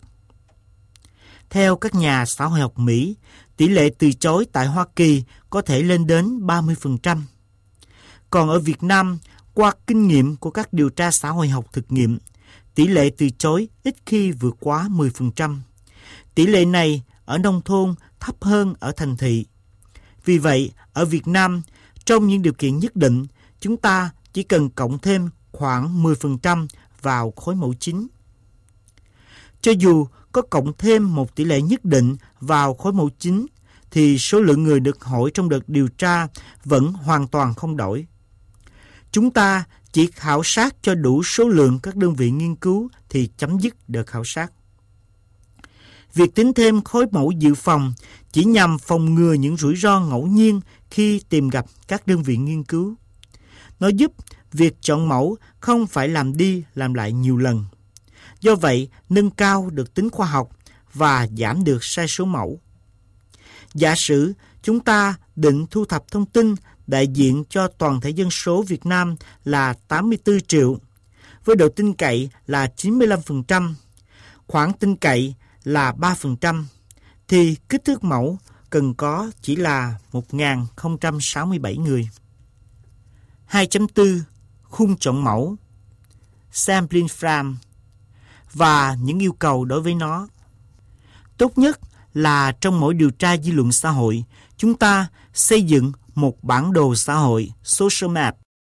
Theo các nhà xã hội học Mỹ, tỷ lệ từ chối tại Hoa Kỳ có thể lên đến 30%. Còn ở Việt Nam, qua kinh nghiệm của các điều tra xã hội học thực nghiệm, tỷ lệ từ chối ít khi vượt quá 10%. Tỷ lệ này ở nông thôn thấp hơn ở thành thị. Vì vậy, ở Việt Nam, trong những điều kiện nhất định, chúng ta chỉ cần cộng thêm khoảng 10% vào khối mẫu chính. Cho dù có cộng thêm một tỷ lệ nhất định vào khối mẫu chính, thì số lượng người được hỏi trong đợt điều tra vẫn hoàn toàn không đổi. Chúng ta chỉ khảo sát cho đủ số lượng các đơn vị nghiên cứu thì chấm dứt đợt khảo sát. Việc tính thêm khối mẫu dự phòng chỉ nhằm phòng ngừa những rủi ro ngẫu nhiên khi tìm gặp các đơn vị nghiên cứu. Nó giúp việc chọn mẫu không phải làm đi làm lại nhiều lần. Do vậy, nâng cao được tính khoa học và giảm được sai số mẫu. Giả sử chúng ta định thu thập thông tin đại diện cho toàn thể dân số Việt Nam là 84 triệu, với độ tin cậy là 95%, khoảng tin cậy là 3%, thì kích thước mẫu cần có chỉ là 1.067 người. 2.4. Khung chọn mẫu Sampling Frame và những yêu cầu đối với nó. Tốt nhất là trong mỗi điều tra dư luận xã hội, chúng ta xây dựng một bản đồ xã hội social map,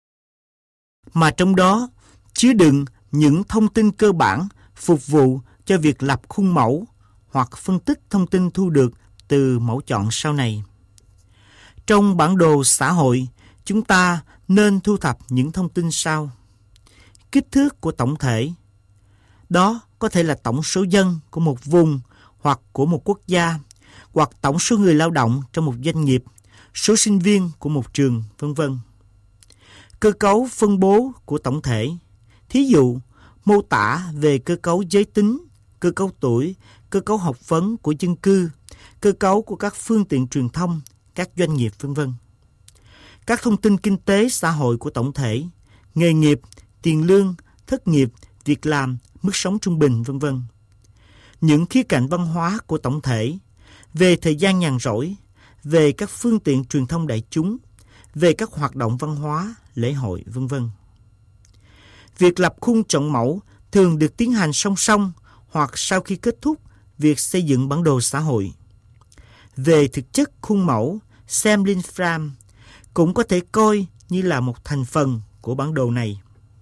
mà trong đó chứa đựng những thông tin cơ bản phục vụ cho việc lập khung mẫu hoặc phân tích thông tin thu được từ mẫu chọn sau này. Trong bản đồ xã hội, chúng ta nên thu thập những thông tin sau. Kích thước của tổng thể. Đó có thể là tổng số dân của một vùng hoặc của một quốc gia, hoặc tổng số người lao động trong một doanh nghiệp, số sinh viên của một trường, v.v. Cơ cấu phân bố của tổng thể. Thí dụ, mô tả về cơ cấu giới tính, cơ cấu tuổi, cơ cấu học vấn của dân cư, cơ cấu của các phương tiện truyền thông, các doanh nghiệp, v.v. Các thông tin kinh tế xã hội của tổng thể, nghề nghiệp, tiền lương, thất nghiệp, việc làm, mức sống trung bình, v.v. Những khía cạnh văn hóa của tổng thể, về thời gian nhàn rỗi, về các phương tiện truyền thông đại chúng, về các hoạt động văn hóa, lễ hội, v.v. Việc lập khung chọn mẫu thường được tiến hành song song hoặc sau khi kết thúc việc xây dựng bản đồ xã hội. Về thực chất, khung mẫu Sampling Frame cũng có thể coi như là một thành phần của bản đồ này.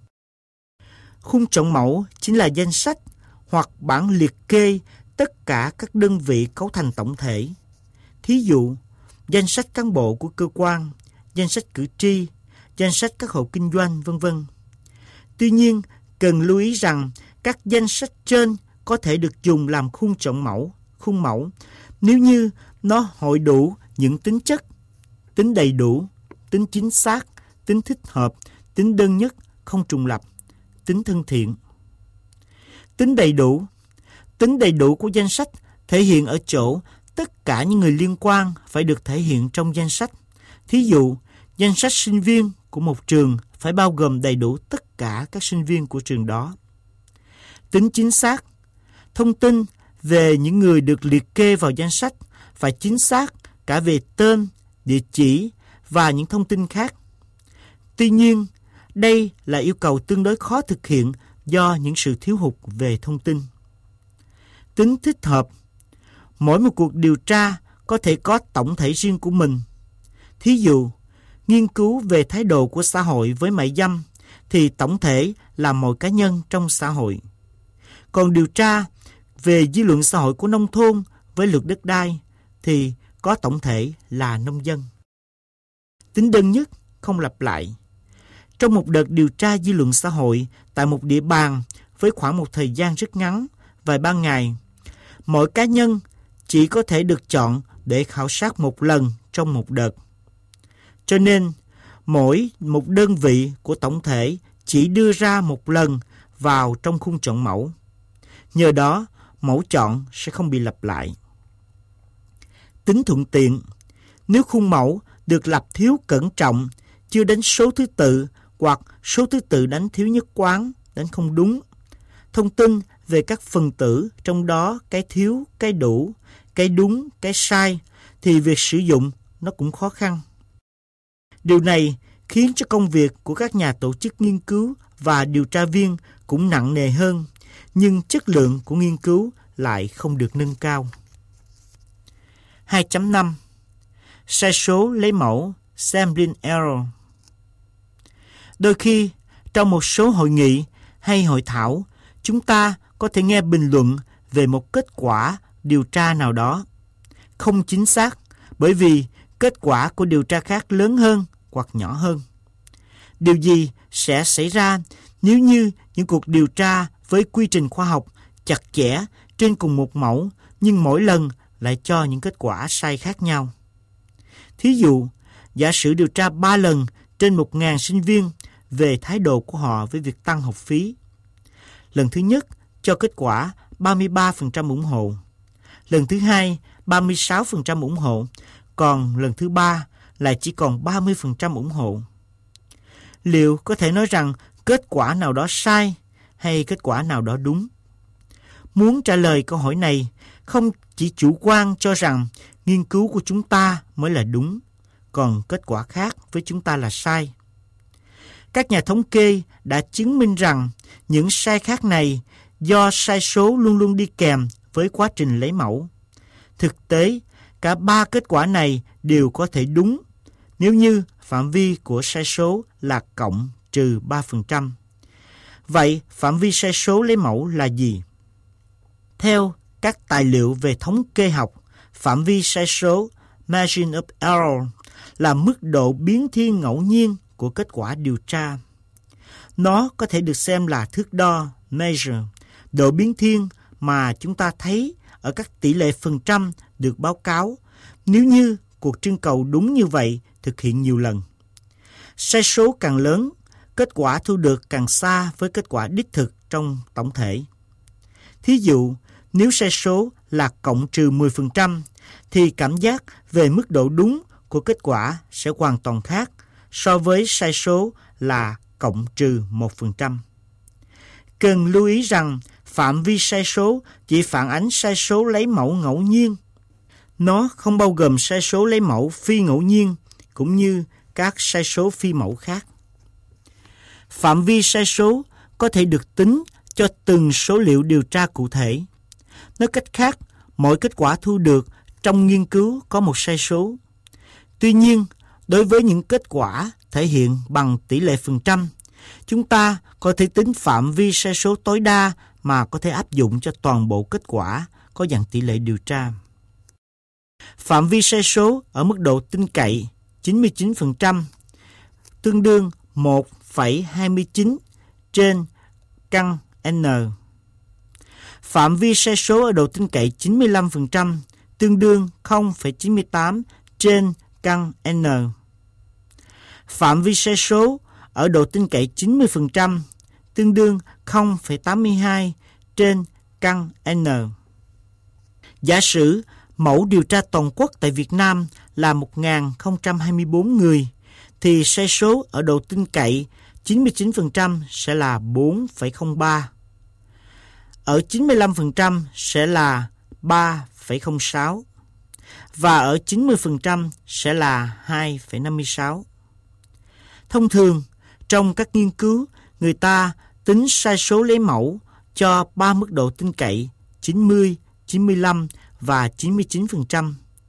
Khung chọn mẫu chính là danh sách hoặc bảng liệt kê tất cả các đơn vị cấu thành tổng thể. Thí dụ, danh sách cán bộ của cơ quan, danh sách cử tri, danh sách các hộ kinh doanh, v.v. Tuy nhiên, cần lưu ý rằng các danh sách trên có thể được dùng làm khung chọn mẫu, khung mẫu, nếu như nó hội đủ những tính chất, tính đầy đủ, tính chính xác, tính thích hợp, tính đơn nhất, không trùng lập, tính thân thiện. Tính đầy đủ của danh sách thể hiện ở chỗ tất cả những người liên quan phải được thể hiện trong danh sách. Thí dụ, danh sách sinh viên của một trường phải bao gồm đầy đủ tất cả các sinh viên của trường đó. Tính chính xác. Thông tin về những người được liệt kê vào danh sách phải chính xác cả về tên, địa chỉ và những thông tin khác. Tuy nhiên, đây là yêu cầu tương đối khó thực hiện do những sự thiếu hụt về thông tin. Tính thích hợp. Mỗi một cuộc điều tra có thể có tổng thể riêng của mình. Thí dụ, nghiên cứu về thái độ của xã hội với mại dâm thì tổng thể là mọi cá nhân trong xã hội. Còn điều tra về dư luận xã hội của nông thôn với luật đất đai thì có tổng thể là nông dân. Tính đơn nhất, không lặp lại. Trong một đợt điều tra dư luận xã hội tại một địa bàn với khoảng một thời gian rất ngắn, vài ba ngày, mỗi cá nhân chỉ có thể được chọn để khảo sát một lần trong một đợt. Cho nên, mỗi một đơn vị của tổng thể chỉ đưa ra một lần vào trong khung chọn mẫu. Nhờ đó, mẫu chọn sẽ không bị lặp lại. Tính thuận tiện. Nếu khung mẫu được lập thiếu cẩn trọng, chưa đánh số thứ tự hoặc số thứ tự đánh thiếu nhất quán, đánh không đúng, thông tin về các phần tử, trong đó cái thiếu, cái đủ, cái đúng, cái sai, thì việc sử dụng nó cũng khó khăn. Điều này khiến cho công việc của các nhà tổ chức nghiên cứu và điều tra viên cũng nặng nề hơn, nhưng chất lượng của nghiên cứu lại không được nâng cao. 2.5. Sai số lấy mẫu Sampling Error. Đôi khi, trong một số hội nghị hay hội thảo, chúng ta có thể nghe bình luận về một kết quả điều tra nào đó. Không chính xác, bởi vì kết quả của điều tra khác lớn hơn hoặc nhỏ hơn. Điều gì sẽ xảy ra nếu như những cuộc điều tra với quy trình khoa học chặt chẽ trên cùng một mẫu nhưng mỗi lần lại cho những kết quả sai khác nhau. Thí dụ, giả sử điều tra 3 lần trên 1.000 sinh viên về thái độ của họ với việc tăng học phí. Lần thứ nhất cho kết quả 33% ủng hộ. Lần thứ hai 36% ủng hộ, còn lần thứ ba lại chỉ còn 30% ủng hộ. Liệu có thể nói rằng kết quả nào đó sai hay kết quả nào đó đúng? Muốn trả lời câu hỏi này, không chỉ chủ quan cho rằng nghiên cứu của chúng ta mới là đúng, còn kết quả khác với chúng ta là sai. Các nhà thống kê đã chứng minh rằng những sai khác này do sai số luôn luôn đi kèm với quá trình lấy mẫu. Thực tế, cả ba kết quả này đều có thể đúng nếu như phạm vi của sai số là cộng trừ 3%. Vậy, phạm vi sai số lấy mẫu là gì? Theo các tài liệu về thống kê học, phạm vi sai số margin of error là mức độ biến thiên ngẫu nhiên của kết quả điều tra. Nó có thể được xem là thước đo measure độ biến thiên mà chúng ta thấy ở các tỷ lệ phần trăm được báo cáo nếu như cuộc trưng cầu đúng như vậy thực hiện nhiều lần. Sai số càng lớn, kết quả thu được càng xa với kết quả đích thực trong tổng thể. Thí dụ, nếu sai số là cộng trừ 10%, thì cảm giác về mức độ đúng của kết quả sẽ hoàn toàn khác so với sai số là cộng trừ 1%. Cần lưu ý rằng phạm vi sai số chỉ phản ánh sai số lấy mẫu ngẫu nhiên. Nó không bao gồm sai số lấy mẫu phi ngẫu nhiên cũng như các sai số phi mẫu khác. Phạm vi sai số có thể được tính cho từng số liệu điều tra cụ thể. Nói cách khác, mỗi kết quả thu được trong nghiên cứu có một sai số. Tuy nhiên, đối với những kết quả thể hiện bằng tỷ lệ phần trăm, chúng ta có thể tính phạm vi sai số tối đa mà có thể áp dụng cho toàn bộ kết quả có dạng tỷ lệ điều tra. Phạm vi sai số ở mức độ tin cậy 99% tương đương 1,29 trên căn n. Phạm vi sai số ở độ tin cậy 95% tương đương 0,98 trên căn n. Phạm vi sai số ở độ tin cậy 90% tương đương 0,82 trên căn n. Giả sử mẫu điều tra toàn quốc tại Việt Nam là 1.024 người, thì sai số ở độ tin cậy 99% sẽ là 4,03. Ở 95% sẽ là 3,06. Và ở 90% sẽ là 2,56. Thông thường, trong các nghiên cứu, người ta tính sai số lấy mẫu cho 3 mức độ tin cậy 90, 95 và 99%.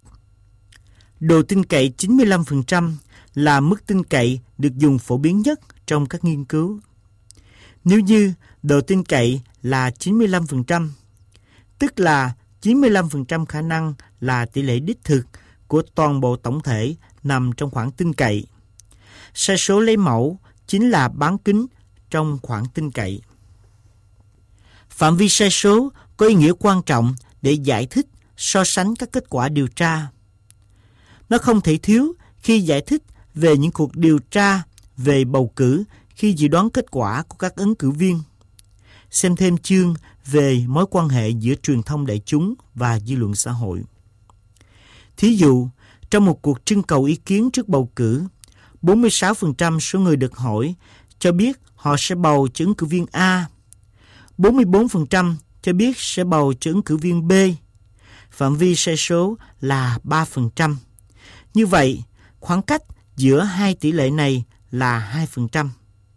Độ tin cậy 95% là mức tin cậy được dùng phổ biến nhất trong các nghiên cứu. Nếu như độ tin cậy là 95%, tức là 95% khả năng là tỷ lệ đích thực của toàn bộ tổng thể nằm trong khoảng tin cậy. Sai số lấy mẫu chính là bán kính trong khoảng tin cậy. Phạm vi sai số có ý nghĩa quan trọng để giải thích, so sánh các kết quả điều tra. Nó không thể thiếu khi giải thích về những cuộc điều tra về bầu cử khi dự đoán kết quả của các ứng cử viên. Xem thêm chương về mối quan hệ giữa truyền thông đại chúng và dư luận xã hội. Thí dụ, trong một cuộc trưng cầu ý kiến trước bầu cử, 46% số người được hỏi cho biết họ sẽ bầu cho ứng cử viên A, 44% cho biết sẽ bầu cho ứng cử viên B. Phạm vi sai số là 3%. Như vậy, khoảng cách giữa hai tỷ lệ này là 2%.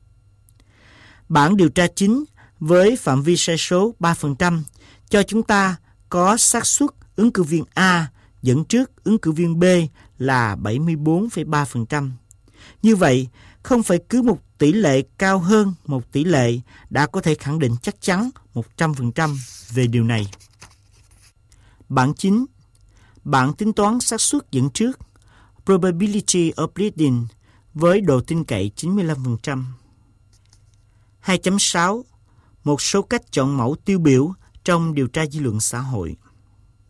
Bảng điều tra chính với phạm vi sai số 3% cho chúng ta có xác suất ứng cử viên A dẫn trước ứng cử viên B là 74,3%. Như vậy, không phải cứ một tỷ lệ cao hơn một tỷ lệ đã có thể khẳng định chắc chắn 100% về điều này. Bảng 9. Bảng tính toán xác suất dẫn trước Probability of Leading với độ tin cậy 95%. 2.6. Một số cách chọn mẫu tiêu biểu trong điều tra dư luận xã hội.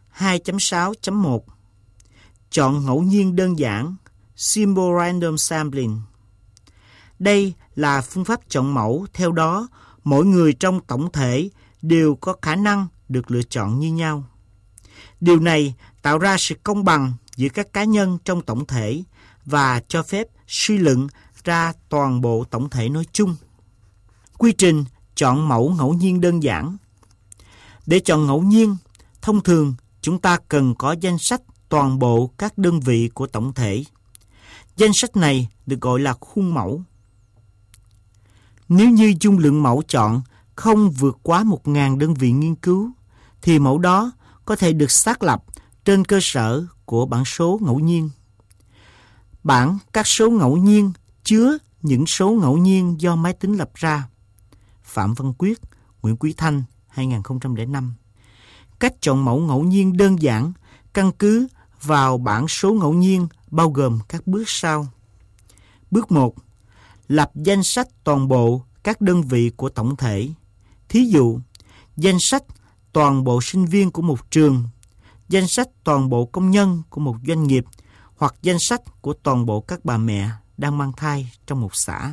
2.6.1 Chọn ngẫu nhiên đơn giản Simple Random Sampling. Đây là phương pháp chọn mẫu, theo đó mỗi người trong tổng thể đều có khả năng được lựa chọn như nhau. Điều này tạo ra sự công bằng giữa các cá nhân trong tổng thể và cho phép suy luận ra toàn bộ tổng thể nói chung. Quy trình chọn mẫu ngẫu nhiên đơn giản. Để chọn ngẫu nhiên, thông thường chúng ta cần có danh sách toàn bộ các đơn vị của tổng thể. Danh sách này được gọi là khuôn mẫu. Nếu như dung lượng mẫu chọn không vượt quá 1.000 đơn vị nghiên cứu, thì mẫu đó có thể được xác lập trên cơ sở của bảng số ngẫu nhiên. Bảng các số ngẫu nhiên chứa những số ngẫu nhiên do máy tính lập ra. Phạm Văn Quyết, Nguyễn Quý Thanh, 2005. Cách chọn mẫu ngẫu nhiên đơn giản căn cứ vào bảng số ngẫu nhiên bao gồm các bước sau. Bước 1. Lập danh sách toàn bộ các đơn vị của tổng thể. Thí dụ, danh sách toàn bộ sinh viên của một trường, danh sách toàn bộ công nhân của một doanh nghiệp hoặc danh sách của toàn bộ các bà mẹ đang mang thai trong một xã.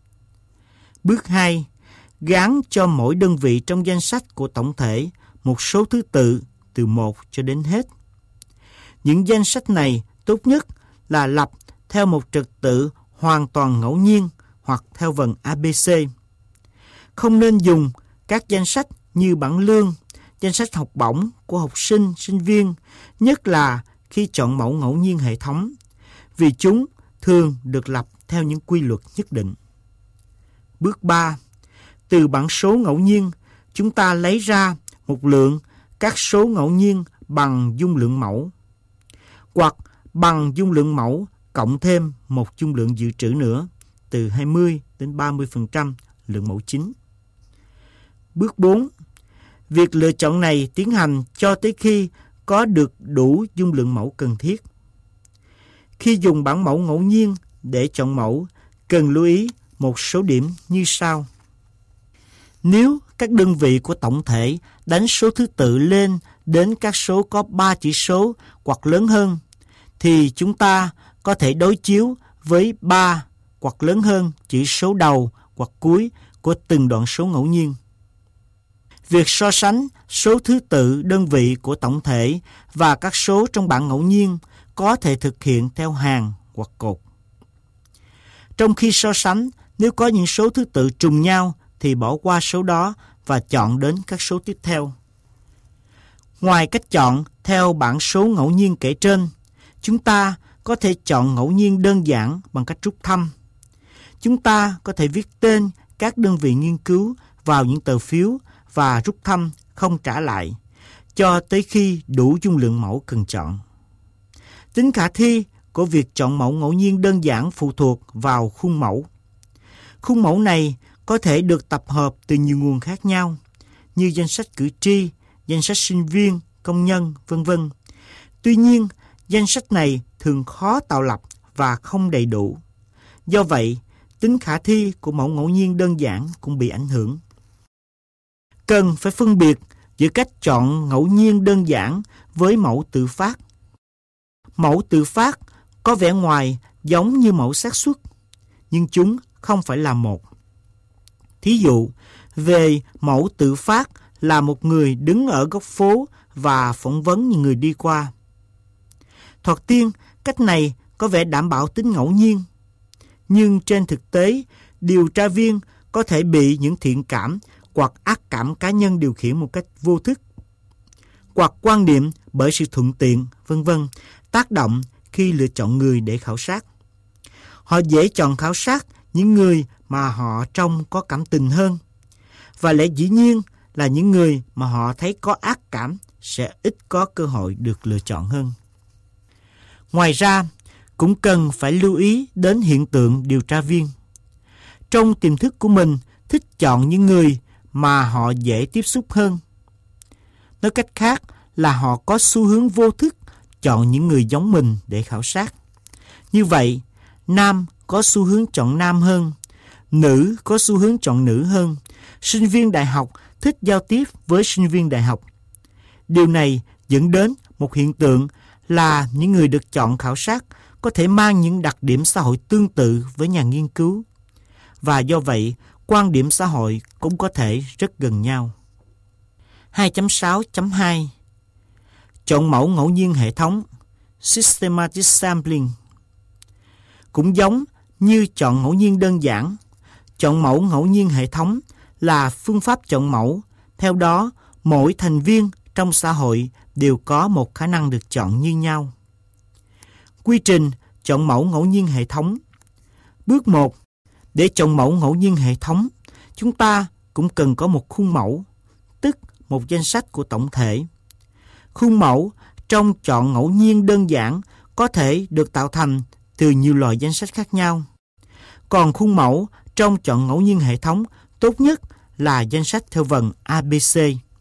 Bước 2. Gán cho mỗi đơn vị trong danh sách của tổng thể một số thứ tự từ 1 cho đến hết. Những danh sách này tốt nhất là lập theo một trật tự hoàn toàn ngẫu nhiên hoặc theo vần ABC. Không nên dùng các danh sách như bảng lương, danh sách học bổng của học sinh, sinh viên, nhất là khi chọn mẫu ngẫu nhiên hệ thống, vì chúng thường được lập theo những quy luật nhất định. Bước 3. Từ bảng số ngẫu nhiên, chúng ta lấy ra một lượng các số ngẫu nhiên bằng dung lượng mẫu, hoặc bằng dung lượng mẫu cộng thêm một dung lượng dự trữ nữa, từ 20 đến 30% lượng mẫu chính. Bước 4. Việc lựa chọn này tiến hành cho tới khi có được đủ dung lượng mẫu cần thiết. Khi dùng bảng mẫu ngẫu nhiên để chọn mẫu, cần lưu ý một số điểm như sau. Nếu các đơn vị của tổng thể đánh số thứ tự lên đến các số có 3 chỉ số hoặc lớn hơn, thì chúng ta có thể đối chiếu với 3 hoặc lớn hơn chỉ số đầu hoặc cuối của từng đoạn số ngẫu nhiên. Việc so sánh số thứ tự đơn vị của tổng thể và các số trong bảng ngẫu nhiên có thể thực hiện theo hàng hoặc cột. Trong khi so sánh, nếu có những số thứ tự trùng nhau thì bỏ qua số đó và chọn đến các số tiếp theo. Ngoài cách chọn theo bảng số ngẫu nhiên kể trên, chúng ta có thể chọn ngẫu nhiên đơn giản bằng cách rút thăm. Chúng ta có thể viết tên các đơn vị nghiên cứu vào những tờ phiếu và rút thăm không trả lại, cho tới khi đủ dung lượng mẫu cần chọn. Tính khả thi của việc chọn mẫu ngẫu nhiên đơn giản phụ thuộc vào khuôn mẫu. Khuôn mẫu này có thể được tập hợp từ nhiều nguồn khác nhau, như danh sách cử tri, danh sách sinh viên, công nhân, v.v. Tuy nhiên, danh sách này thường khó tạo lập và không đầy đủ. Do vậy, tính khả thi của mẫu ngẫu nhiên đơn giản cũng bị ảnh hưởng. Cần phải phân biệt giữa cách chọn ngẫu nhiên đơn giản với mẫu tự phát. Mẫu tự phát có vẻ ngoài giống như mẫu xác suất, nhưng chúng không phải là một. Thí dụ, về mẫu tự phát là một người đứng ở góc phố và phỏng vấn những người đi qua. Thoạt tiên, cách này có vẻ đảm bảo tính ngẫu nhiên. Nhưng trên thực tế, điều tra viên có thể bị những thiện cảm hoặc ác cảm cá nhân điều khiển một cách vô thức, hoặc quan niệm bởi sự thuận tiện, v.v. tác động khi lựa chọn người để khảo sát. Họ dễ chọn khảo sát những người mà họ trông có cảm tình hơn, và lẽ dĩ nhiên là những người mà họ thấy có ác cảm sẽ ít có cơ hội được lựa chọn hơn. Ngoài ra, cũng cần phải lưu ý đến hiện tượng điều tra viên. Trong tiềm thức của mình thích chọn những người mà họ dễ tiếp xúc hơn. Nói cách khác là họ có xu hướng vô thức chọn những người giống mình để khảo sát. Như vậy, nam có xu hướng chọn nam hơn, nữ có xu hướng chọn nữ hơn, sinh viên đại học thích giao tiếp với sinh viên đại học. Điều này dẫn đến một hiện tượng là những người được chọn khảo sát có thể mang những đặc điểm xã hội tương tự với nhà nghiên cứu. Và do vậy, quan điểm xã hội cũng có thể rất gần nhau. 2.6.2 Chọn mẫu ngẫu nhiên hệ thống Systematic Sampling. Cũng giống như chọn ngẫu nhiên đơn giản, chọn mẫu ngẫu nhiên hệ thống là phương pháp chọn mẫu. Theo đó, mỗi thành viên trong xã hội đều có một khả năng được chọn như nhau. Quy trình chọn mẫu ngẫu nhiên hệ thống. Bước 1. Để chọn mẫu ngẫu nhiên hệ thống, chúng ta cũng cần có một khuôn mẫu, tức một danh sách của tổng thể. Khuôn mẫu trong chọn ngẫu nhiên đơn giản có thể được tạo thành từ nhiều loại danh sách khác nhau. Còn khuôn mẫu trong chọn ngẫu nhiên hệ thống tốt nhất là danh sách theo vần ABC.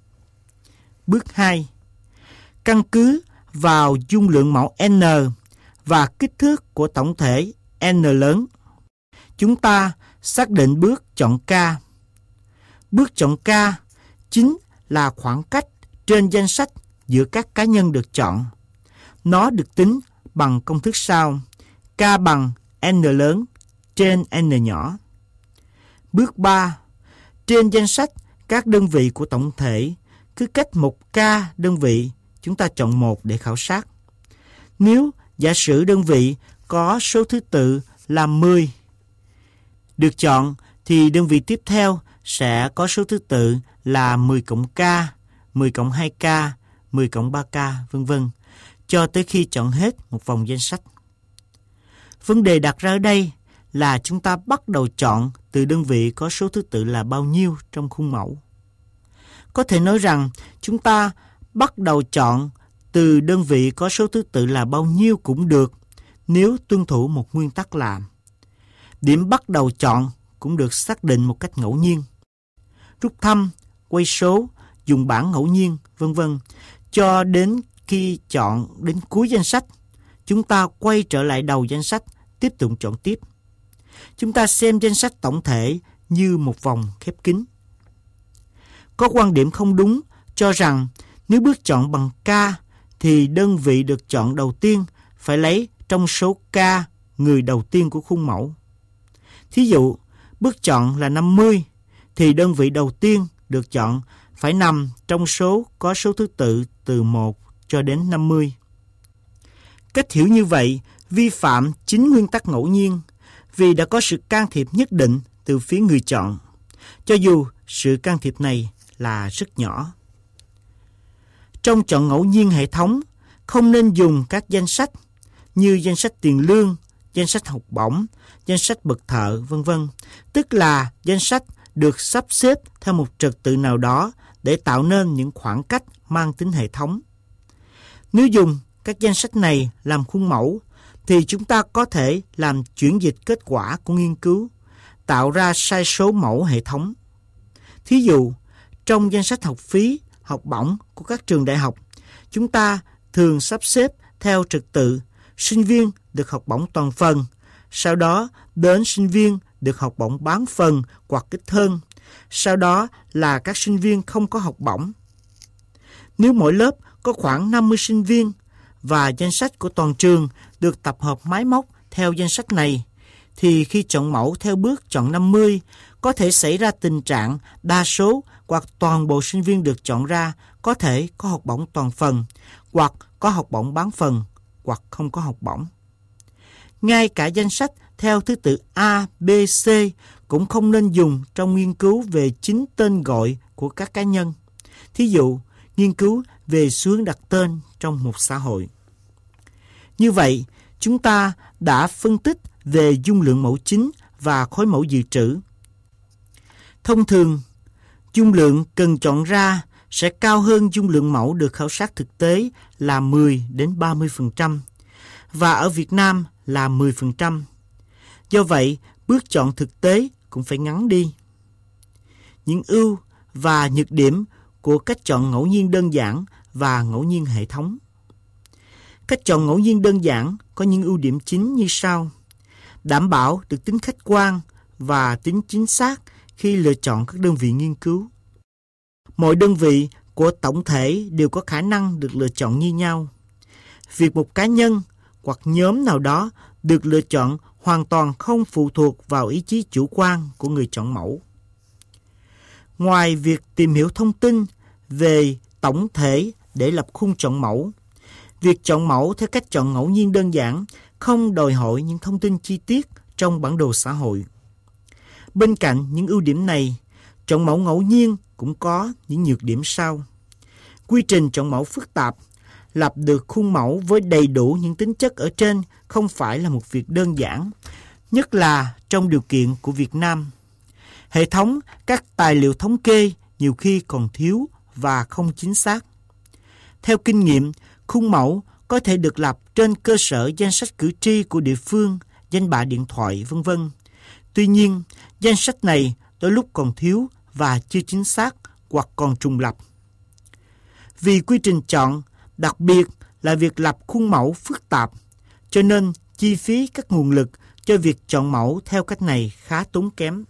Bước 2. Căn cứ vào dung lượng mẫu N và kích thước của tổng thể N lớn, chúng ta xác định bước chọn K. Bước chọn K chính là khoảng cách trên danh sách giữa các cá nhân được chọn. Nó được tính bằng công thức sau: K bằng N lớn trên N nhỏ. Bước 3. Trên danh sách các đơn vị của tổng thể, cứ cách 1 K đơn vị, chúng ta chọn 1 để khảo sát. Nếu giả sử đơn vị có số thứ tự là 10 được chọn, thì đơn vị tiếp theo sẽ có số thứ tự là 10 cộng K, 10 cộng 2K, 10 cộng 3K, vân vân, cho tới khi chọn hết một vòng danh sách. Vấn đề đặt ra ở đây là chúng ta bắt đầu chọn từ đơn vị có số thứ tự là bao nhiêu trong khuôn mẫu. Có thể nói rằng chúng ta bắt đầu chọn từ đơn vị có số thứ tự là bao nhiêu cũng được, nếu tuân thủ một nguyên tắc là điểm bắt đầu chọn cũng được xác định một cách ngẫu nhiên. Rút thăm, quay số, dùng bảng ngẫu nhiên, vân vân, cho đến khi chọn đến cuối danh sách, chúng ta quay trở lại đầu danh sách, tiếp tục chọn tiếp. Chúng ta xem danh sách tổng thể như một vòng khép kín. Có quan điểm không đúng cho rằng nếu bước chọn bằng K thì đơn vị được chọn đầu tiên phải lấy trong số K người đầu tiên của khuôn mẫu. Thí dụ, bước chọn là 50 thì đơn vị đầu tiên được chọn phải nằm trong số có số thứ tự từ 1 cho đến 50. Cách hiểu như vậy vi phạm chính nguyên tắc ngẫu nhiên, vì đã có sự can thiệp nhất định từ phía người chọn, cho dù sự can thiệp này là rất nhỏ. Trong chọn ngẫu nhiên hệ thống, không nên dùng các danh sách như danh sách tiền lương, danh sách học bổng, danh sách bậc thợ, vân vân, tức là danh sách được sắp xếp theo một trật tự nào đó để tạo nên những khoảng cách mang tính hệ thống. Nếu dùng các danh sách này làm khuôn mẫu, thì chúng ta có thể làm chuyển dịch kết quả của nghiên cứu, tạo ra sai số mẫu hệ thống. Thí dụ, trong danh sách học phí, học bổng của các trường đại học, chúng ta thường sắp xếp theo trật tự sinh viên được học bổng toàn phần, sau đó đến sinh viên được học bổng bán phần hoặc ít hơn, sau đó là các sinh viên không có học bổng. Nếu mỗi lớp có khoảng 50 sinh viên và danh sách của toàn trường được tập hợp máy móc theo danh sách này, thì khi chọn mẫu theo bước chọn 50, có thể xảy ra tình trạng đa số hoặc toàn bộ sinh viên được chọn ra có thể có học bổng toàn phần, hoặc có học bổng bán phần, hoặc không có học bổng. Ngay cả danh sách theo thứ tự A, B, C cũng không nên dùng trong nghiên cứu về chính tên gọi của các cá nhân. Thí dụ, nghiên cứu về xu hướng đặt tên trong một xã hội. Như vậy, chúng ta đã phân tích về dung lượng mẫu chính và khối mẫu dự trữ. Thông thường, dung lượng cần chọn ra sẽ cao hơn dung lượng mẫu được khảo sát thực tế là 10 đến 30%, và ở Việt Nam là 10%. Do vậy, bước chọn thực tế cũng phải ngắn đi. Những ưu và nhược điểm của cách chọn ngẫu nhiên đơn giản và ngẫu nhiên hệ thống. Cách chọn ngẫu nhiên đơn giản có những ưu điểm chính như sau: đảm bảo được tính khách quan và tính chính xác khi lựa chọn các đơn vị nghiên cứu. Mọi đơn vị của tổng thể đều có khả năng được lựa chọn như nhau. Việc một cá nhân hoặc nhóm nào đó được lựa chọn hoàn toàn không phụ thuộc vào ý chí chủ quan của người chọn mẫu. Ngoài việc tìm hiểu thông tin về tổng thể để lập khung chọn mẫu, việc chọn mẫu theo cách chọn ngẫu nhiên đơn giản không đòi hỏi những thông tin chi tiết trong bản đồ xã hội. Bên cạnh những ưu điểm này, chọn mẫu ngẫu nhiên cũng có những nhược điểm sau. Quy trình chọn mẫu phức tạp, lập được khuôn mẫu với đầy đủ những tính chất ở trên không phải là một việc đơn giản, nhất là trong điều kiện của Việt Nam. Hệ thống các tài liệu thống kê nhiều khi còn thiếu và không chính xác. Theo kinh nghiệm, khuôn mẫu có thể được lập trên cơ sở danh sách cử tri của địa phương, danh bạ điện thoại, v.v. Tuy nhiên, danh sách này đôi lúc còn thiếu và chưa chính xác hoặc còn trùng lặp. Vì quy trình chọn, đặc biệt là việc lập khuôn mẫu phức tạp, cho nên chi phí các nguồn lực cho việc chọn mẫu theo cách này khá tốn kém.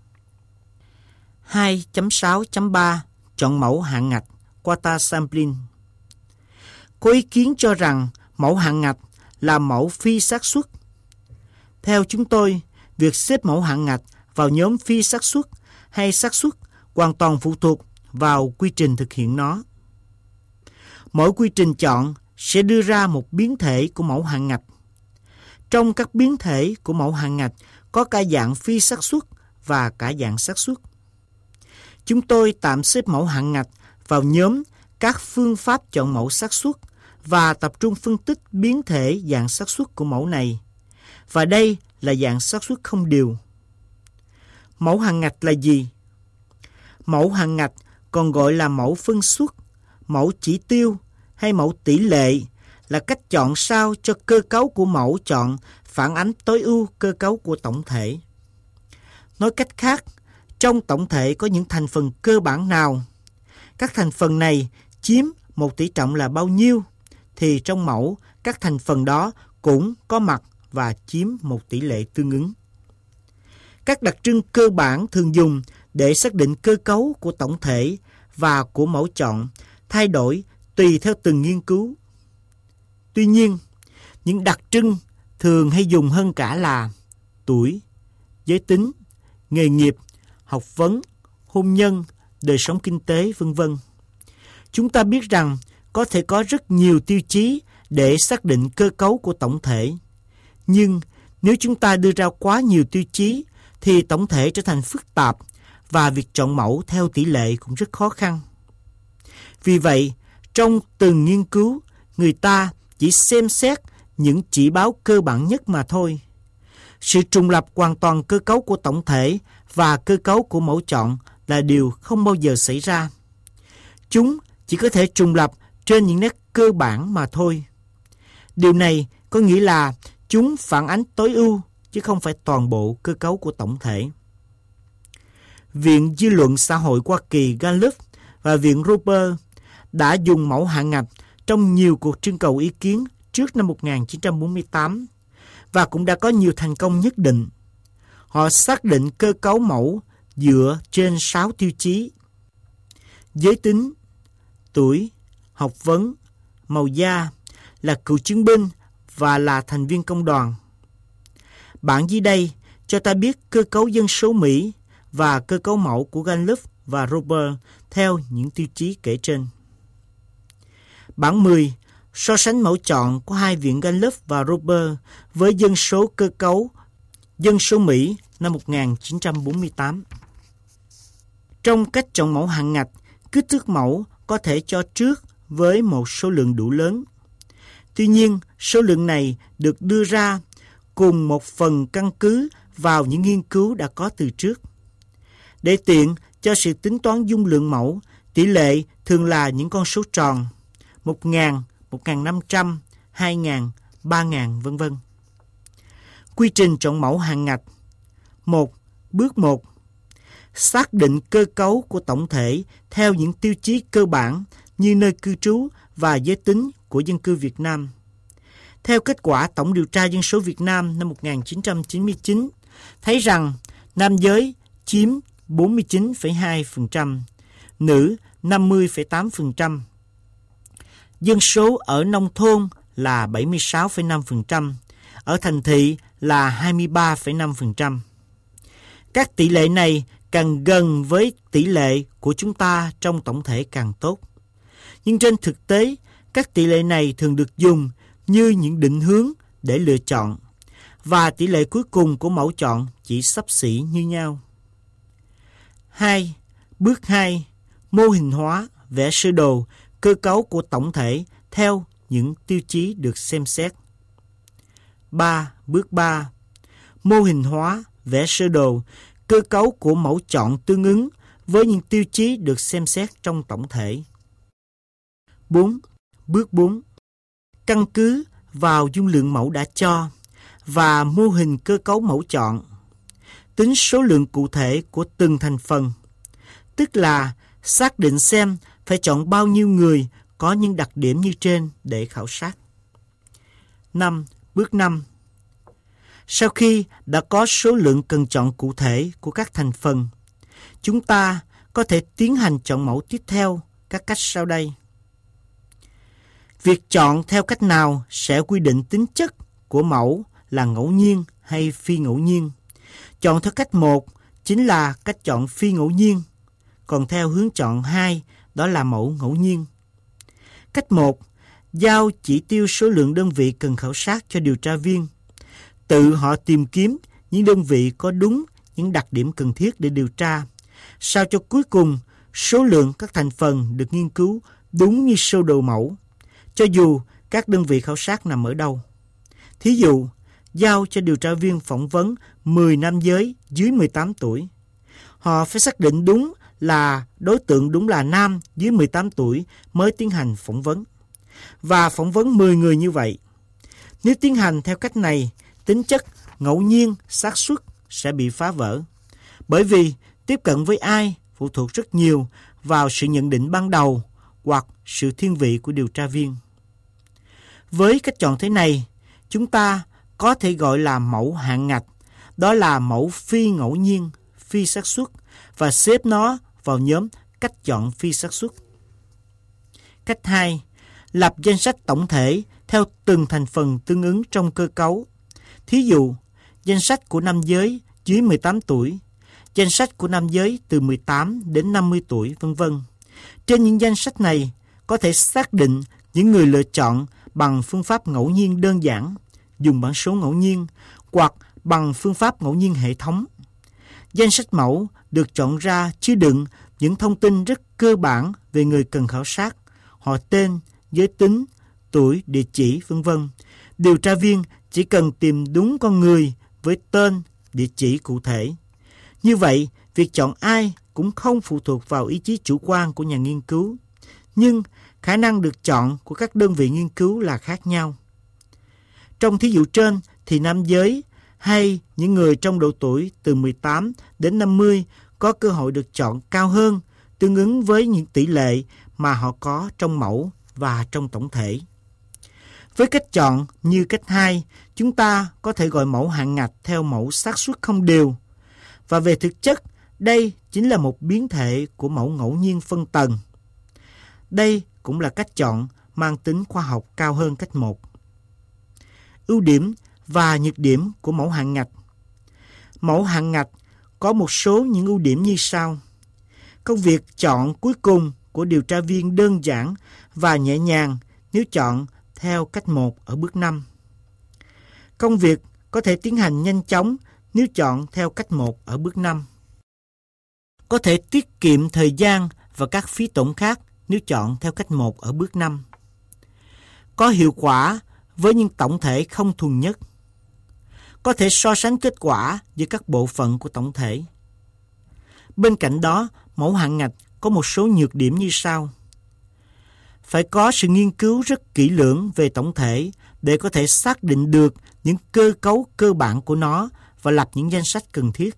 2.6.3 Chọn mẫu hạn ngạch Quota Sampling. Có ý kiến cho rằng mẫu hạn ngạch là mẫu phi xác suất. Theo chúng tôi, việc xếp mẫu hạn ngạch vào nhóm phi xác suất hay xác suất hoàn toàn phụ thuộc vào quy trình thực hiện nó. Mỗi quy trình chọn sẽ đưa ra một biến thể của mẫu hạn ngạch. Trong các biến thể của mẫu hạn ngạch có cả dạng phi xác suất và cả dạng xác suất. Chúng tôi tạm xếp mẫu hạn ngạch vào nhóm các phương pháp chọn mẫu xác suất và tập trung phân tích biến thể dạng xác suất của mẫu này. Và đây là dạng xác suất không đều. Mẫu hạn ngạch là gì? Mẫu hạn ngạch còn gọi là mẫu phân suất, mẫu chỉ tiêu hay mẫu tỷ lệ là cách chọn sao cho cơ cấu của mẫu chọn phản ánh tối ưu cơ cấu của tổng thể. Nói cách khác, trong tổng thể có những thành phần cơ bản nào? Các thành phần này chiếm một tỷ trọng là bao nhiêu? Thì trong mẫu, các thành phần đó cũng có mặt và chiếm một tỷ lệ tương ứng. Các đặc trưng cơ bản thường dùng để xác định cơ cấu của tổng thể và của mẫu chọn thay đổi tùy theo từng nghiên cứu. Tuy nhiên, những đặc trưng thường hay dùng hơn cả là tuổi, giới tính, nghề nghiệp, học vấn, hôn nhân, đời sống kinh tế, v.v. Chúng ta biết rằng có thể có rất nhiều tiêu chí để xác định cơ cấu của tổng thể. Nhưng nếu chúng ta đưa ra quá nhiều tiêu chí thì tổng thể trở thành phức tạp và việc chọn mẫu theo tỷ lệ cũng rất khó khăn. Vì vậy, trong từng nghiên cứu, người ta chỉ xem xét những chỉ báo cơ bản nhất mà thôi. Sự trùng lập hoàn toàn cơ cấu của tổng thể và cơ cấu của mẫu chọn là điều không bao giờ xảy ra. Chúng chỉ có thể trùng lập trên những nét cơ bản mà thôi. Điều này có nghĩa là chúng phản ánh tối ưu chứ không phải toàn bộ cơ cấu của tổng thể. Viện Dư luận Xã hội Hoa Kỳ Gallup và Viện Roper đã dùng mẫu hạn ngạch trong nhiều cuộc trưng cầu ý kiến trước năm 1948 và cũng đã có nhiều thành công nhất định. Họ xác định cơ cấu mẫu dựa trên 6 tiêu chí: giới tính, tuổi, học vấn, màu da, là cựu chiến binh và là thành viên công đoàn. Bản dưới đây cho ta biết cơ cấu dân số Mỹ và cơ cấu mẫu của Gallup và Roper theo những tiêu chí kể trên. Bản 10 so sánh mẫu chọn của hai viện Gallup và Roper với dân số cơ cấu dân số Mỹ năm 1948. Trong cách chọn mẫu hạn ngạch, kích thước mẫu có thể cho trước với một số lượng đủ lớn. Tuy nhiên, số lượng này được đưa ra cùng một phần căn cứ vào những nghiên cứu đã có từ trước. Để tiện cho sự tính toán dung lượng mẫu, tỷ lệ thường là những con số tròn 1.000, 1.500, 2.000, 3.000, v.v. Quy trình chọn mẫu hạn ngạch. 1. Bước 1. Xác định cơ cấu của tổng thể theo những tiêu chí cơ bản như nơi cư trú và giới tính của dân cư Việt Nam. Theo kết quả Tổng điều tra dân số Việt Nam năm 1999, thấy rằng nam giới chiếm 49,2%, nữ 50,8%. Dân số ở nông thôn là 76,5%, ở thành thị là 23,5%. Các tỷ lệ này càng gần với tỷ lệ của chúng ta trong tổng thể càng tốt. Nhưng trên thực tế, các tỷ lệ này thường được dùng như những định hướng để lựa chọn, và tỷ lệ cuối cùng của mẫu chọn chỉ xấp xỉ như nhau. 2. Bước 2. Mô hình hóa, vẽ sơ đồ, cơ cấu của tổng thể theo những tiêu chí được xem xét. 3. Bước 3. Mô hình hóa, vẽ sơ đồ, cơ cấu của mẫu chọn tương ứng với những tiêu chí được xem xét trong tổng thể. 4. Bước 4. Căn cứ vào dung lượng mẫu đã cho và mô hình cơ cấu mẫu chọn, tính số lượng cụ thể của từng thành phần, tức là xác định xem phải chọn bao nhiêu người có những đặc điểm như trên để khảo sát. 5. Bước 5. Sau khi đã có số lượng cần chọn cụ thể của các thành phần, chúng ta có thể tiến hành chọn mẫu tiếp theo các cách sau đây. Việc chọn theo cách nào sẽ quy định tính chất của mẫu là ngẫu nhiên hay phi ngẫu nhiên. Chọn theo cách 1 chính là cách chọn phi ngẫu nhiên, còn theo hướng chọn 2 đó là mẫu ngẫu nhiên. Cách 1, giao chỉ tiêu số lượng đơn vị cần khảo sát cho điều tra viên. Tự họ tìm kiếm những đơn vị có đúng những đặc điểm cần thiết để điều tra, sao cho cuối cùng số lượng các thành phần được nghiên cứu đúng như sơ đồ mẫu, cho dù các đơn vị khảo sát nằm ở đâu. Thí dụ, giao cho điều tra viên phỏng vấn 10 nam giới dưới 18 tuổi. Họ phải xác định đúng là đối tượng đúng là nam dưới 18 tuổi mới tiến hành phỏng vấn, và phỏng vấn 10 người như vậy. Nếu tiến hành theo cách này, tính chất ngẫu nhiên, xác suất sẽ bị phá vỡ, bởi vì tiếp cận với ai phụ thuộc rất nhiều vào sự nhận định ban đầu hoặc sự thiên vị của điều tra viên. Với cách chọn thế này, chúng ta có thể gọi là mẫu hạn ngạch, đó là mẫu phi ngẫu nhiên, phi xác suất, và xếp nó vào nhóm cách chọn phi xác suất. Cách 2, lập danh sách tổng thể theo từng thành phần tương ứng trong cơ cấu. Thí dụ, danh sách của nam giới dưới 18 tuổi, danh sách của nam giới từ 18 đến 50 tuổi, v.v. Trên những danh sách này, có thể xác định những người lựa chọn bằng phương pháp ngẫu nhiên đơn giản, dùng bảng số ngẫu nhiên, hoặc bằng phương pháp ngẫu nhiên hệ thống. Danh sách mẫu được chọn ra chứa đựng những thông tin rất cơ bản về người cần khảo sát, họ tên, giới tính, tuổi, địa chỉ, v.v. Điều tra viên chỉ cần tìm đúng con người với tên, địa chỉ cụ thể. Như vậy, việc chọn ai cũng không phụ thuộc vào ý chí chủ quan của nhà nghiên cứu, nhưng khả năng được chọn của các đơn vị nghiên cứu là khác nhau. Trong thí dụ trên thì nam giới hay những người trong độ tuổi từ 18 đến 50 có cơ hội được chọn cao hơn, tương ứng với những tỷ lệ mà họ có trong mẫu và trong tổng thể. Với cách chọn như cách 2, chúng ta có thể gọi mẫu hạn ngạch theo mẫu xác suất không đều. Và về thực chất, đây chính là một biến thể của mẫu ngẫu nhiên phân tầng. Đây cũng là cách chọn mang tính khoa học cao hơn cách 1. Ưu điểm và nhược điểm của mẫu hạn ngạch. Mẫu hạn ngạch có một số những ưu điểm như sau. Công việc chọn cuối cùng của điều tra viên đơn giản và nhẹ nhàng nếu chọn theo cách 1 ở bước 5. Công việc có thể tiến hành nhanh chóng nếu chọn theo cách 1 ở bước 5. Có thể tiết kiệm thời gian và các phí tổn khác nếu chọn theo cách 1 ở bước 5. Có hiệu quả với những tổng thể không thuần nhất. Có thể so sánh kết quả giữa các bộ phận của tổng thể. Bên cạnh đó, mẫu hạn ngạch có một số nhược điểm như sau. Phải có sự nghiên cứu rất kỹ lưỡng về tổng thể để có thể xác định được những cơ cấu cơ bản của nó và lập những danh sách cần thiết.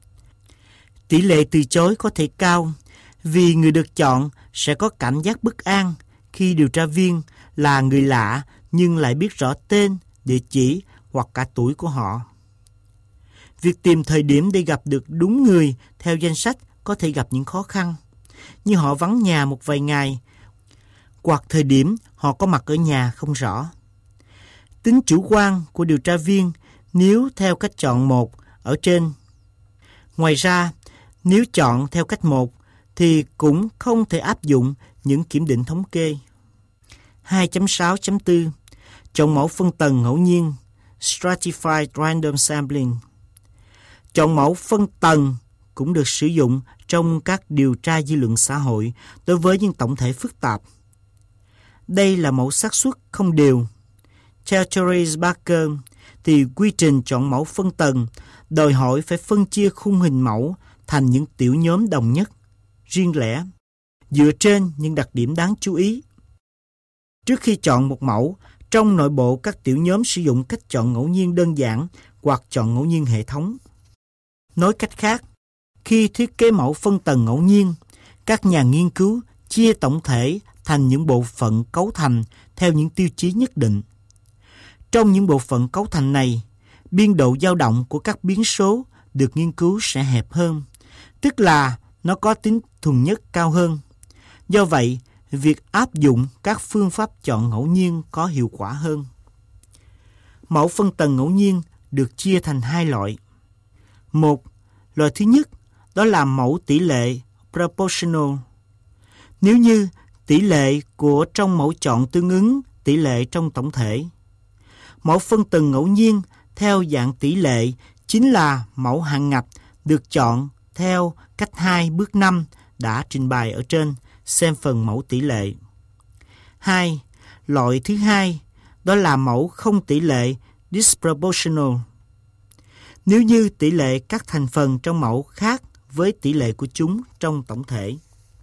Tỷ lệ từ chối có thể cao vì người được chọn sẽ có cảm giác bất an khi điều tra viên là người lạ nhưng lại biết rõ tên, địa chỉ hoặc cả tuổi của họ. Việc tìm thời điểm để gặp được đúng người theo danh sách có thể gặp những khó khăn. như họ vắng nhà một vài ngày, hoặc thời điểm họ có mặt ở nhà không rõ. Tính chủ quan của điều tra viên nếu theo cách chọn một ở trên. Ngoài ra, nếu chọn theo cách một thì cũng không thể áp dụng những kiểm định thống kê. 2.6.4 Chọn mẫu phân tầng ngẫu nhiên Stratified Random Sampling. Chọn mẫu phân tầng cũng được sử dụng trong các điều tra dư luận xã hội đối với những tổng thể phức tạp. Đây là mẫu xác suất không đều. Theo Therese Barker, thì quy trình chọn mẫu phân tầng đòi hỏi phải phân chia khung hình mẫu thành những tiểu nhóm đồng nhất, riêng lẻ, dựa trên những đặc điểm đáng chú ý. Trước khi chọn một mẫu, trong nội bộ các tiểu nhóm sử dụng cách chọn ngẫu nhiên đơn giản hoặc chọn ngẫu nhiên hệ thống. Nói cách khác, khi thiết kế mẫu phân tầng ngẫu nhiên, các nhà nghiên cứu chia tổng thể thành những bộ phận cấu thành theo những tiêu chí nhất định. Trong những bộ phận cấu thành này, biên độ dao động của các biến số được nghiên cứu sẽ hẹp hơn, tức là nó có tính thuần nhất cao hơn. Do vậy, việc áp dụng các phương pháp chọn ngẫu nhiên có hiệu quả hơn. Mẫu phân tầng ngẫu nhiên được chia thành hai loại. Một, loại thứ nhất đó là mẫu tỷ lệ proportional. Nếu như tỷ lệ của trong mẫu chọn tương ứng tỷ lệ trong tổng thể. Mẫu phân tầng ngẫu nhiên theo dạng tỷ lệ chính là mẫu hạn ngạch được chọn theo cách 2 bước 5 đã trình bày ở trên, xem phần mẫu tỷ lệ. 2. Loại thứ hai đó là mẫu không tỷ lệ disproportional. Nếu như tỷ lệ các thành phần trong mẫu khác với tỷ lệ của chúng trong tổng thể.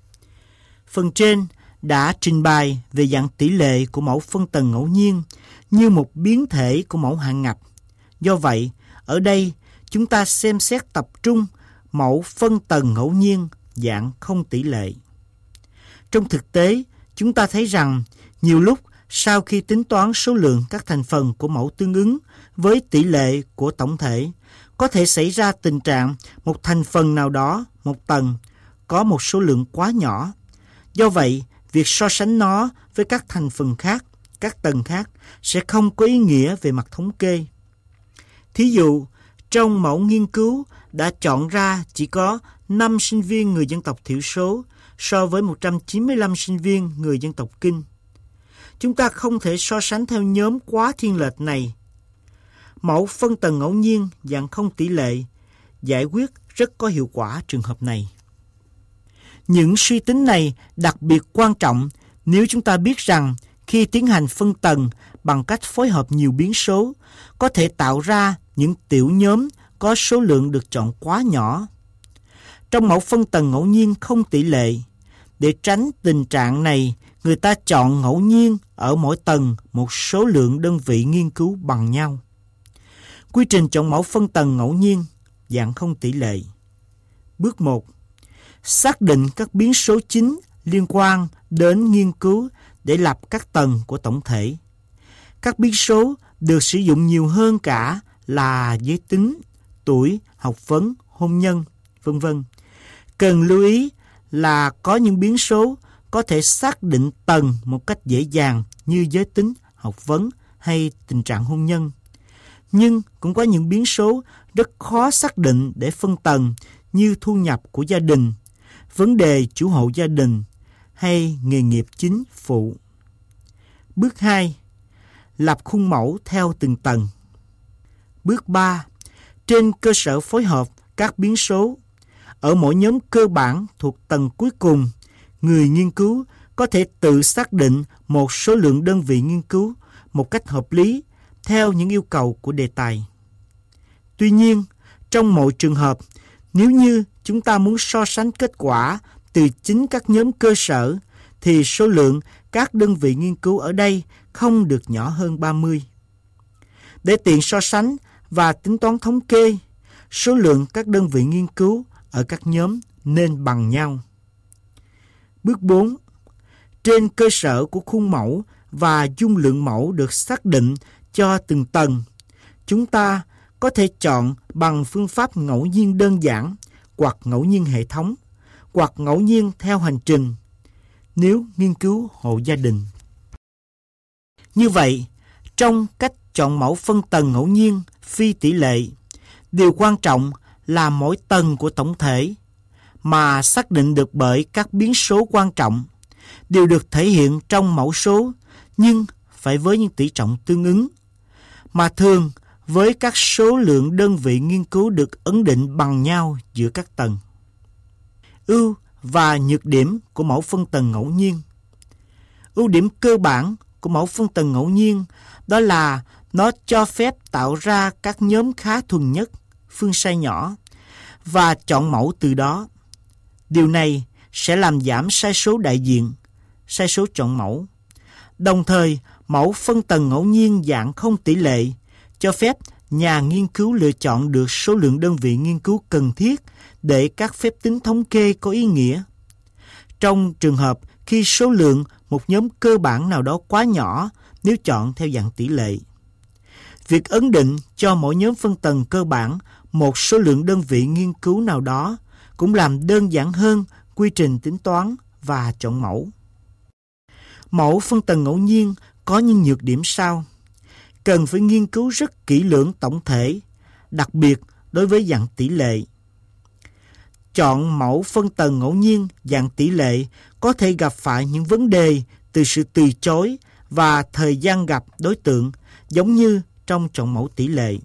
Phần trên đã trình bày về dạng tỷ lệ của mẫu phân tầng ngẫu nhiên như một biến thể của mẫu hạn ngạch. Do vậy, ở đây chúng ta xem xét tập trung mẫu phân tầng ngẫu nhiên dạng không tỷ lệ. Trong thực tế, chúng ta thấy rằng nhiều lúc sau khi tính toán số lượng các thành phần của mẫu tương ứng với tỷ lệ của tổng thể, có thể xảy ra tình trạng một thành phần nào đó, một tầng, có một số lượng quá nhỏ. Do vậy, việc so sánh nó với các thành phần khác, các tầng khác sẽ không có ý nghĩa về mặt thống kê. Thí dụ, trong mẫu nghiên cứu đã chọn ra chỉ có 5 sinh viên người dân tộc thiểu số so với 195 sinh viên người dân tộc Kinh. Chúng ta không thể so sánh theo nhóm quá thiên lệch này. Mẫu phân tầng ngẫu nhiên dạng không tỷ lệ giải quyết rất có hiệu quả trường hợp này. Những suy tính này đặc biệt quan trọng nếu chúng ta biết rằng khi tiến hành phân tầng bằng cách phối hợp nhiều biến số, có thể tạo ra những tiểu nhóm có số lượng được chọn quá nhỏ. Trong mẫu phân tầng ngẫu nhiên không tỷ lệ, để tránh tình trạng này, người ta chọn ngẫu nhiên ở mỗi tầng một số lượng đơn vị nghiên cứu bằng nhau. Quy trình chọn mẫu phân tầng ngẫu nhiên dạng không tỷ lệ. Bước 1. Xác định các biến số chính liên quan đến nghiên cứu để lập các tầng của tổng thể. Các biến số được sử dụng nhiều hơn cả là giới tính, tuổi, học vấn, hôn nhân, v.v. Cần lưu ý là có những biến số có thể xác định tầng một cách dễ dàng như giới tính, học vấn hay tình trạng hôn nhân. Nhưng cũng có những biến số rất khó xác định để phân tầng như thu nhập của gia đình, vấn đề chủ hộ gia đình hay nghề nghiệp chính phụ. Bước 2. Lập khung mẫu theo từng tầng. Bước 3. Trên cơ sở phối hợp các biến số, ở mỗi nhóm cơ bản thuộc tầng cuối cùng, người nghiên cứu có thể tự xác định một số lượng đơn vị nghiên cứu một cách hợp lý theo những yêu cầu của đề tài. Tuy nhiên, trong mọi trường hợp, nếu như chúng ta muốn so sánh kết quả từ chính các nhóm cơ sở, thì số lượng các đơn vị nghiên cứu ở đây không được nhỏ hơn 30. Để tiện so sánh và tính toán thống kê, số lượng các đơn vị nghiên cứu ở các nhóm nên bằng nhau. Bước 4. Trên cơ sở của khuôn mẫu và dung lượng mẫu được xác định cho từng tầng, chúng ta có thể chọn bằng phương pháp ngẫu nhiên đơn giản hoặc ngẫu nhiên hệ thống, hoặc ngẫu nhiên theo hành trình nếu nghiên cứu hộ gia đình. Như vậy, trong cách chọn mẫu phân tầng ngẫu nhiên phi tỷ lệ, điều quan trọng là mỗi tầng của tổng thể mà xác định được bởi các biến số quan trọng đều được thể hiện trong mẫu số, nhưng phải với những tỷ trọng tương ứng, mà thường với các số lượng đơn vị nghiên cứu được ấn định bằng nhau giữa các tầng. Ưu và nhược điểm của mẫu phân tầng ngẫu nhiên. Ưu điểm cơ bản của mẫu phân tầng ngẫu nhiên đó là nó cho phép tạo ra các nhóm khá thuần nhất, phương sai nhỏ, và chọn mẫu từ đó. Điều này sẽ làm giảm sai số đại diện, sai số chọn mẫu. Đồng thời, mẫu phân tầng ngẫu nhiên dạng không tỷ lệ cho phép nhà nghiên cứu lựa chọn được số lượng đơn vị nghiên cứu cần thiết để các phép tính thống kê có ý nghĩa. Trong trường hợp khi số lượng một nhóm cơ bản nào đó quá nhỏ nếu chọn theo dạng tỷ lệ. Việc ấn định cho mỗi nhóm phân tầng cơ bản một số lượng đơn vị nghiên cứu nào đó cũng làm đơn giản hơn quy trình tính toán và chọn mẫu. Mẫu phân tầng ngẫu nhiên có những nhược điểm sau. Cần phải nghiên cứu rất kỹ lưỡng tổng thể, đặc biệt đối với dạng tỷ lệ. Chọn mẫu phân tầng ngẫu nhiên dạng tỷ lệ có thể gặp phải những vấn đề từ sự từ chối và thời gian gặp đối tượng, giống như trong chọn mẫu tỷ lệ.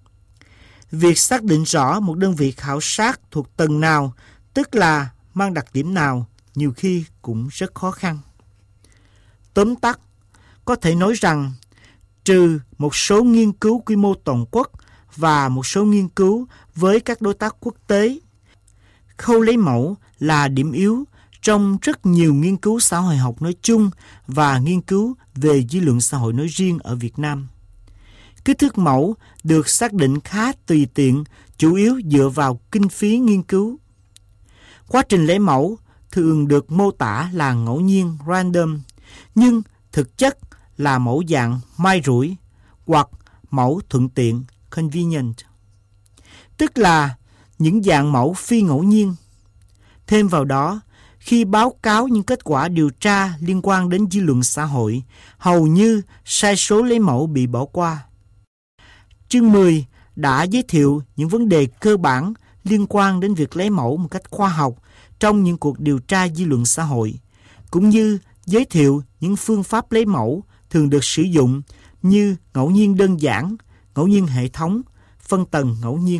Việc xác định rõ một đơn vị khảo sát thuộc tầng nào, tức là mang đặc điểm nào, nhiều khi cũng rất khó khăn. Tóm tắt, có thể nói rằng, trừ một số nghiên cứu quy mô toàn quốc và một số nghiên cứu với các đối tác quốc tế, khâu lấy mẫu là điểm yếu trong rất nhiều nghiên cứu xã hội học nói chung và nghiên cứu về dư luận xã hội nói riêng ở Việt Nam. Kích thước mẫu được xác định khá tùy tiện, chủ yếu dựa vào kinh phí nghiên cứu. Quá trình lấy mẫu thường được mô tả là ngẫu nhiên random, nhưng thực chất là mẫu dạng may rủi hoặc mẫu thuận tiện convenient, tức là những dạng mẫu phi ngẫu nhiên. Thêm vào đó, khi báo cáo những kết quả điều tra liên quan đến dư luận xã hội, hầu như sai số lấy mẫu bị bỏ qua. Chương 10 đã giới thiệu những vấn đề cơ bản liên quan đến việc lấy mẫu một cách khoa học trong những cuộc điều tra dư luận xã hội, cũng như giới thiệu những phương pháp lấy mẫu thường được sử dụng như ngẫu nhiên đơn giản, ngẫu nhiên hệ thống, phân tầng ngẫu nhiên.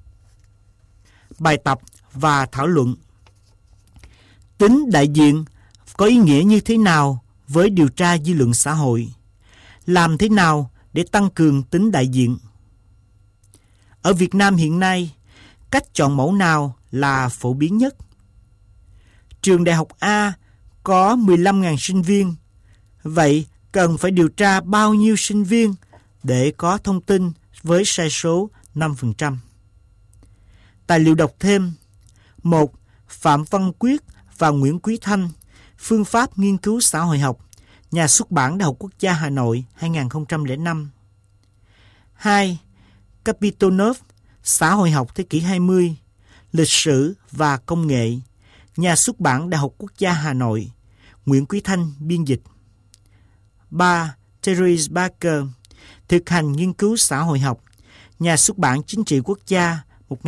Bài tập và thảo luận. Tính đại diện có ý nghĩa như thế nào với điều tra dư luận xã hội? Làm thế nào để tăng cường tính đại diện? Ở Việt Nam hiện nay, cách chọn mẫu nào là phổ biến nhất? Trường Đại học A có 15.000 sinh viên. Vậy cần phải điều tra bao nhiêu sinh viên để có thông tin với sai số 5%? Tài liệu đọc thêm. 1. Phạm Văn Quyết và Nguyễn Quý Thanh, Phương pháp nghiên cứu xã hội học, Nhà xuất bản Đại học Quốc gia Hà Nội 2005. 2. Kapitonov, Xã hội học thế kỷ 20, Lịch sử và công nghệ, Nhà xuất bản Đại học Quốc gia Hà Nội, Nguyễn Quý Thanh biên dịch. 3. Therese Barker, Thực hành nghiên cứu xã hội học, Nhà xuất bản Chính trị Quốc gia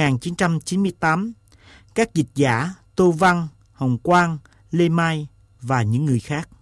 1998, các dịch giả Tô Văn, Hồng Quang, Lê Mai và những người khác.